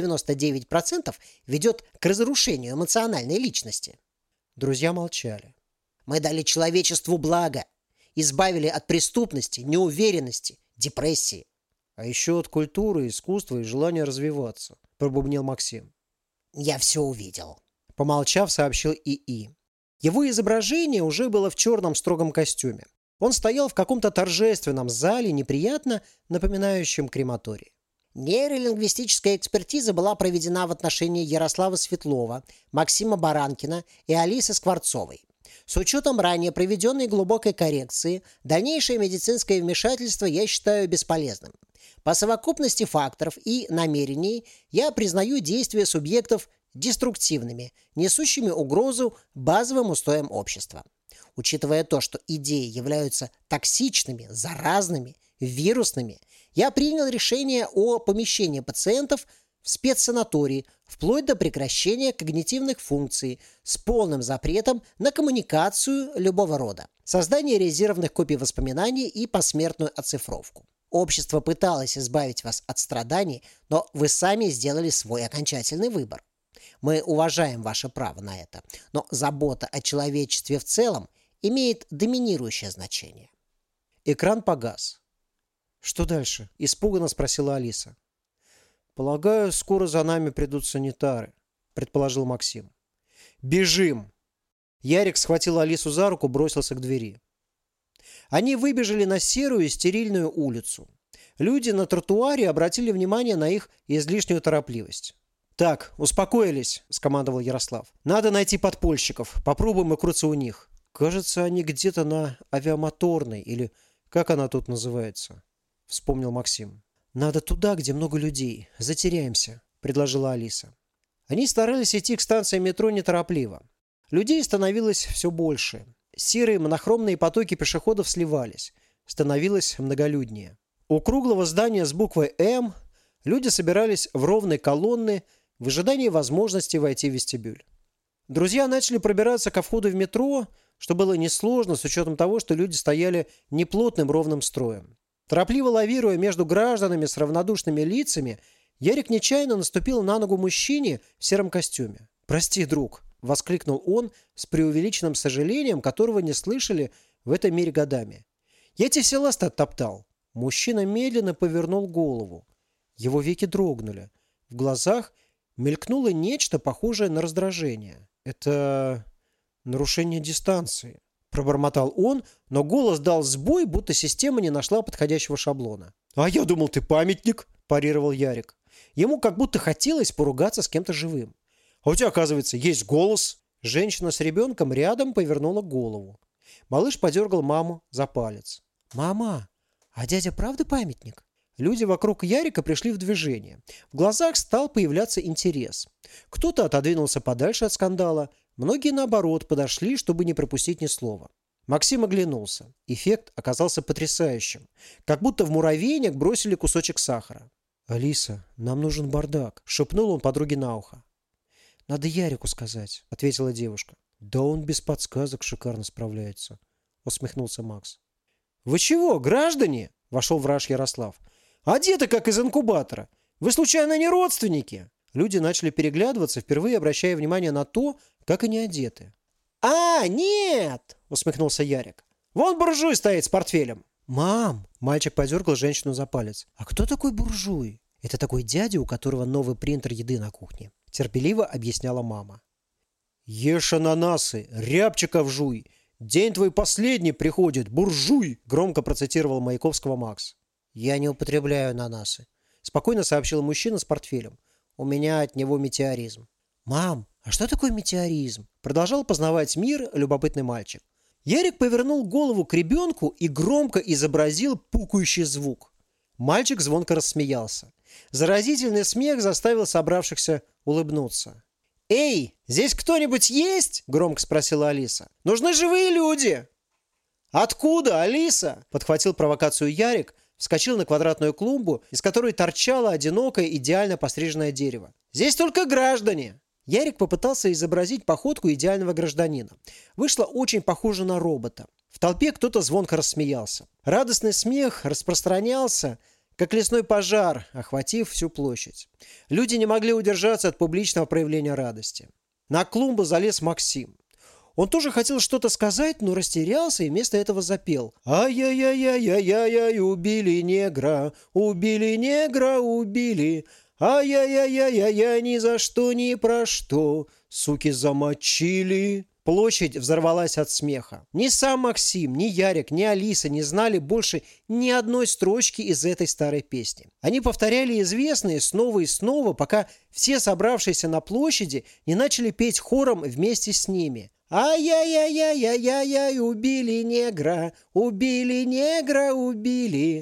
Speaker 2: 99% ведет к разрушению эмоциональной личности?
Speaker 1: Друзья молчали.
Speaker 2: Мы дали человечеству благо, избавили от преступности, неуверенности, депрессии.
Speaker 1: «А еще от культуры, искусства и желания развиваться», – пробубнил Максим.
Speaker 2: «Я все увидел»,
Speaker 1: – помолчав, сообщил ИИ. Его изображение уже было в черном строгом костюме. Он стоял в каком-то торжественном зале, неприятно напоминающем крематорий.
Speaker 2: Нейролингвистическая экспертиза была проведена в отношении Ярослава Светлова, Максима Баранкина и Алисы Скворцовой. С учетом ранее проведенной глубокой коррекции, дальнейшее медицинское вмешательство я считаю бесполезным. По совокупности факторов и намерений я признаю действия субъектов деструктивными, несущими угрозу базовым устоям общества. Учитывая то, что идеи являются токсичными, заразными, вирусными, я принял решение о помещении пациентов в спецсанатории вплоть до прекращения когнитивных функций с полным запретом на коммуникацию любого рода, создание резервных копий воспоминаний и посмертную оцифровку. Общество пыталось избавить вас от страданий, но вы сами сделали свой окончательный выбор. Мы уважаем ваше право на это, но забота о человечестве в целом имеет доминирующее значение.
Speaker 1: Экран погас. «Что дальше?» – испуганно спросила Алиса. «Полагаю, скоро за нами придут санитары», – предположил Максим. «Бежим!» Ярик схватил Алису за руку, бросился к двери. Они выбежали на серую стерильную улицу. Люди на тротуаре обратили внимание на их излишнюю торопливость. «Так, успокоились», – скомандовал Ярослав. «Надо найти подпольщиков. Попробуем укрыться у них. Кажется, они где-то на Авиамоторной, или как она тут называется», – вспомнил Максим. «Надо туда, где много людей. Затеряемся», – предложила Алиса. Они старались идти к станции метро неторопливо. Людей становилось все больше. Серые монохромные потоки пешеходов сливались. Становилось многолюднее. У круглого здания с буквой «М» люди собирались в ровные колонны в ожидании возможности войти в вестибюль. Друзья начали пробираться ко входу в метро, что было несложно с учетом того, что люди стояли неплотным ровным строем. Торопливо лавируя между гражданами с равнодушными лицами, Ярик нечаянно наступил на ногу мужчине в сером костюме. «Прости, друг», – воскликнул он с преувеличенным сожалением, которого не слышали в этом мире годами. «Я тебе все ласты оттоптал». Мужчина медленно повернул голову. Его веки дрогнули. В глазах мелькнуло нечто похожее на раздражение. «Это нарушение дистанции», – пробормотал он, но голос дал сбой, будто система не нашла подходящего шаблона. «А я думал, ты памятник», – парировал Ярик. Ему как будто хотелось поругаться с кем-то живым. «А у тебя, оказывается, есть голос». Женщина с ребенком рядом повернула голову. Малыш подергал маму за палец. «Мама, а дядя правда памятник?» Люди вокруг Ярика пришли в движение. В глазах стал появляться интерес. Кто-то отодвинулся подальше от скандала, многие, наоборот, подошли, чтобы не пропустить ни слова. Максим оглянулся. Эффект оказался потрясающим. Как будто в муравейник бросили кусочек сахара. «Алиса, нам нужен бардак», – шепнул он подруге на ухо. «Надо Ярику сказать», – ответила девушка. «Да он без подсказок шикарно справляется», – усмехнулся Макс. «Вы чего, граждане?» – вошел в раж Ярослав. «Одеты, как из инкубатора. Вы, случайно, не родственники?» Люди начали переглядываться, впервые обращая внимание на то, как они одеты. «А, нет!» – усмехнулся Ярик. «Вон буржуй стоит с портфелем». «Мам!» – мальчик подергал женщину за палец. «А кто такой буржуй?» «Это такой дядя, у которого новый принтер еды на кухне», – терпеливо объясняла мама. «Ешь ананасы, рябчиков жуй. День твой последний приходит, буржуй!» – громко процитировал Маяковского Макс. «Я не употребляю ананасы», – спокойно сообщил мужчина с портфелем. «У меня от него метеоризм». «Мам, а что такое метеоризм?» – продолжал познавать мир любопытный мальчик. Ярик повернул голову к ребенку и громко изобразил пукающий звук. Мальчик звонко рассмеялся. Заразительный смех заставил собравшихся улыбнуться. «Эй, здесь кто-нибудь есть?» – громко спросила Алиса. «Нужны живые люди!» «Откуда, Алиса?» – подхватил провокацию Ярик, вскочил на квадратную клумбу, из которой торчало одинокое идеально постриженное дерево. «Здесь только граждане!» Ярик попытался изобразить походку идеального гражданина. Вышло очень похоже на робота. В толпе кто-то звонко рассмеялся. Радостный смех распространялся, как лесной пожар, охватив всю площадь. Люди не могли удержаться от публичного проявления радости. На клумбу залез Максим. Он тоже хотел что-то сказать, но растерялся и вместо этого запел. «Ай-яй-яй-яй-яй-яй, убили негра, убили негра, убили. Ай-яй-яй-яй-яй, ни за что, ни про что, суки замочили». Площадь взорвалась от смеха. Ни сам Максим, ни Ярик, ни Алиса не знали больше ни одной строчки из этой старой песни. Они повторяли известные снова и снова, пока все собравшиеся на площади не начали петь хором вместе с ними. «Ай-яй-яй-яй-яй-яй, убили негра, убили негра, убили.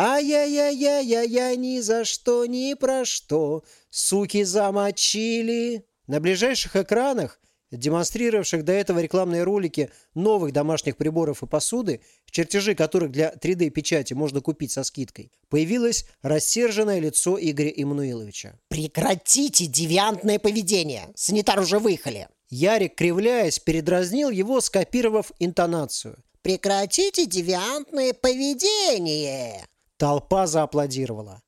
Speaker 1: Ай-яй-яй-яй-яй-яй, ни за что, ни про что, суки замочили». На ближайших экранах, демонстрировавших до этого рекламные ролики новых домашних приборов и посуды, чертежи которых для 3D-печати можно купить со скидкой, появилось рассерженное лицо Игоря Иммануиловича.
Speaker 2: «Прекратите девиантное поведение! Санитар уже выехали!»
Speaker 1: Ярик, кривляясь, передразнил его, скопировав интонацию.
Speaker 2: «Прекратите девиантное поведение!»
Speaker 1: Толпа зааплодировала.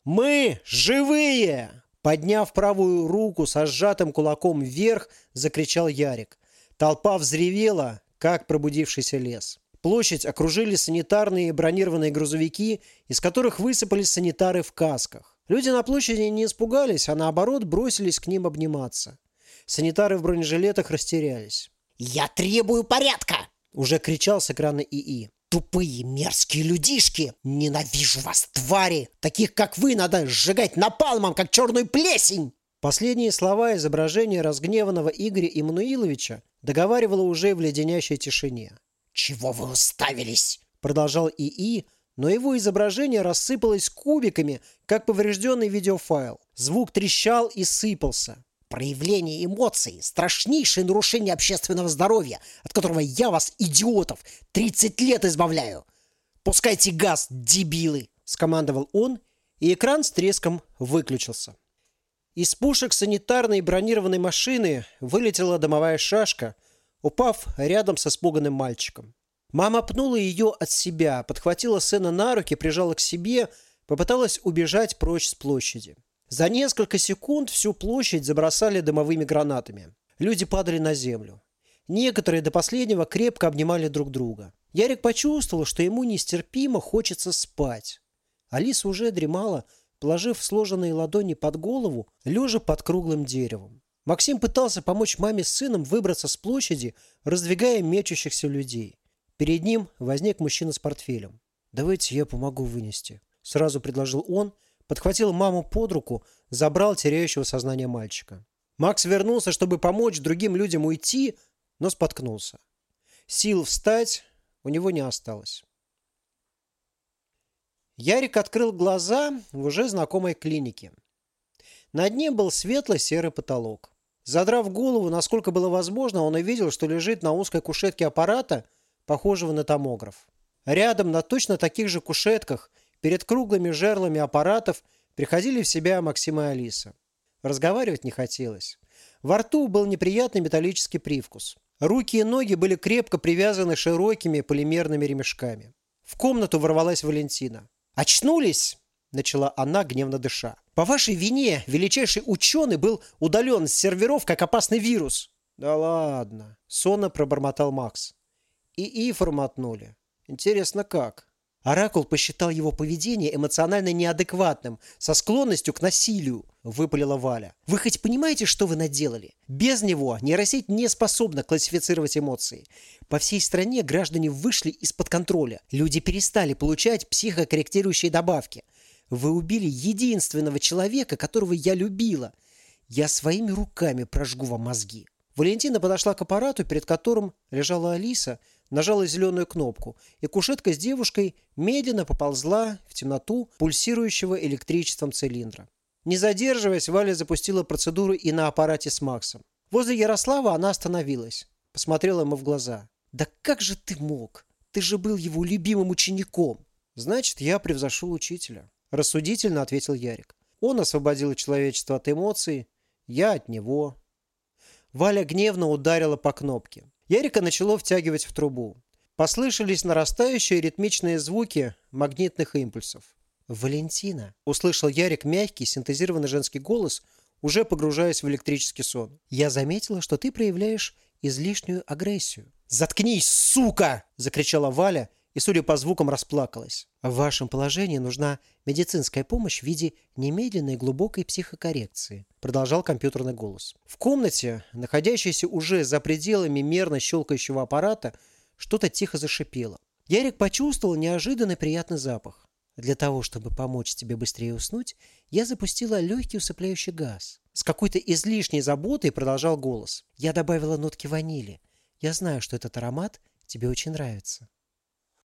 Speaker 1: «Мы живые!» Подняв правую руку со сжатым кулаком вверх, закричал Ярик. Толпа взревела, как пробудившийся лес. Площадь окружили санитарные бронированные грузовики, из которых высыпались санитары в касках. Люди на площади не испугались, а наоборот бросились к ним обниматься. Санитары в бронежилетах растерялись.
Speaker 2: «Я требую порядка!»
Speaker 1: — уже кричал с экрана ИИ.
Speaker 2: «Тупые мерзкие людишки! Ненавижу вас, твари! Таких, как вы, надо сжигать напалмом, как черную плесень!»
Speaker 1: Последние слова изображения разгневанного Игоря Иммануиловича договаривало уже в леденящей тишине.
Speaker 2: «Чего вы уставились?»
Speaker 1: — продолжал ИИ, но его изображение рассыпалось кубиками, как поврежденный видеофайл. Звук трещал и сыпался.
Speaker 2: «Проявление эмоций – страшнейшее нарушение общественного здоровья, от которого я вас, идиотов, 30 лет избавляю! Пускайте газ, дебилы!» –
Speaker 1: скомандовал он, и экран с треском выключился. Из пушек санитарной бронированной машины вылетела дымовая шашка, упав рядом с испуганным мальчиком. Мама пнула ее от себя, подхватила сына на руки, прижала к себе, попыталась убежать прочь с площади. За несколько секунд всю площадь забросали дымовыми гранатами. Люди падали на землю. Некоторые до последнего крепко обнимали друг друга. Ярик почувствовал, что ему нестерпимо хочется спать. Алиса уже дремала, положив сложенные ладони под голову, лежа под круглым деревом. Максим пытался помочь маме с сыном выбраться с площади, раздвигая мечущихся людей. Перед ним возник мужчина с портфелем. «Давайте я помогу вынести», — сразу предложил он, подхватил маму под руку, забрал теряющего сознание мальчика. Макс вернулся, чтобы помочь другим людям уйти, но споткнулся. Сил встать у него не осталось. Ярик открыл глаза в уже знакомой клинике. Над ним был светло-серый потолок. Задрав голову, насколько было возможно, он увидел, что лежит на узкой кушетке аппарата, похожего на томограф. Рядом на точно таких же кушетках перед круглыми жерлами аппаратов приходили в себя Максим и Алиса. Разговаривать не хотелось. Во рту был неприятный металлический привкус. Руки и ноги были крепко привязаны широкими полимерными ремешками. В комнату ворвалась Валентина. «Очнулись?» – начала она, гневно дыша. «По вашей вине величайший ученый был удален с серверов как опасный вирус». «Да ладно», – сонно пробормотал Макс. ИИ форматнули. Интересно, как? Оракул посчитал его поведение эмоционально неадекватным, со склонностью к насилию, выпалила Валя. Вы хоть понимаете, что вы наделали? Без него нейросеть не способна классифицировать эмоции. По всей стране граждане вышли из-под контроля. Люди перестали получать психокорректирующие добавки. Вы убили единственного человека, которого я любила. Я своими руками прожгу вам мозги. Валентина подошла к аппарату, перед которым лежала Алиса, нажала зеленую кнопку, и кушетка с девушкой медленно поползла в темноту пульсирующего электричеством цилиндра. Не задерживаясь, Валя запустила процедуру и на аппарате с Максом. Возле Ярослава она остановилась, посмотрела ему в глаза. «Да как же ты мог? Ты же был его любимым учеником!» «Значит, я превзошел учителя», – рассудительно ответил Ярик. «Он освободил человечество от эмоций, я от него». Валя гневно ударила по кнопке. Ярика начало втягивать в трубу. Послышались нарастающие ритмичные звуки магнитных импульсов. «Валентина!» – услышал Ярик мягкий, синтезированный женский голос, уже погружаясь в электрический сон. «Я заметила, что ты проявляешь излишнюю агрессию». «Заткнись, сука!» – закричала Валя и, судя по звукам, расплакалась. В вашем положении нужна медицинская помощь в виде немедленной глубокой психокоррекции, продолжал компьютерный голос. В комнате, находящейся уже за пределами мерно щелкающего аппарата, что-то тихо зашипело. Ярик почувствовал неожиданный приятный запах. Для того, чтобы помочь тебе быстрее уснуть, я запустила легкий усыпляющий газ. С какой-то излишней заботой продолжал голос. Я добавила нотки ванили. Я знаю, что этот аромат тебе очень нравится.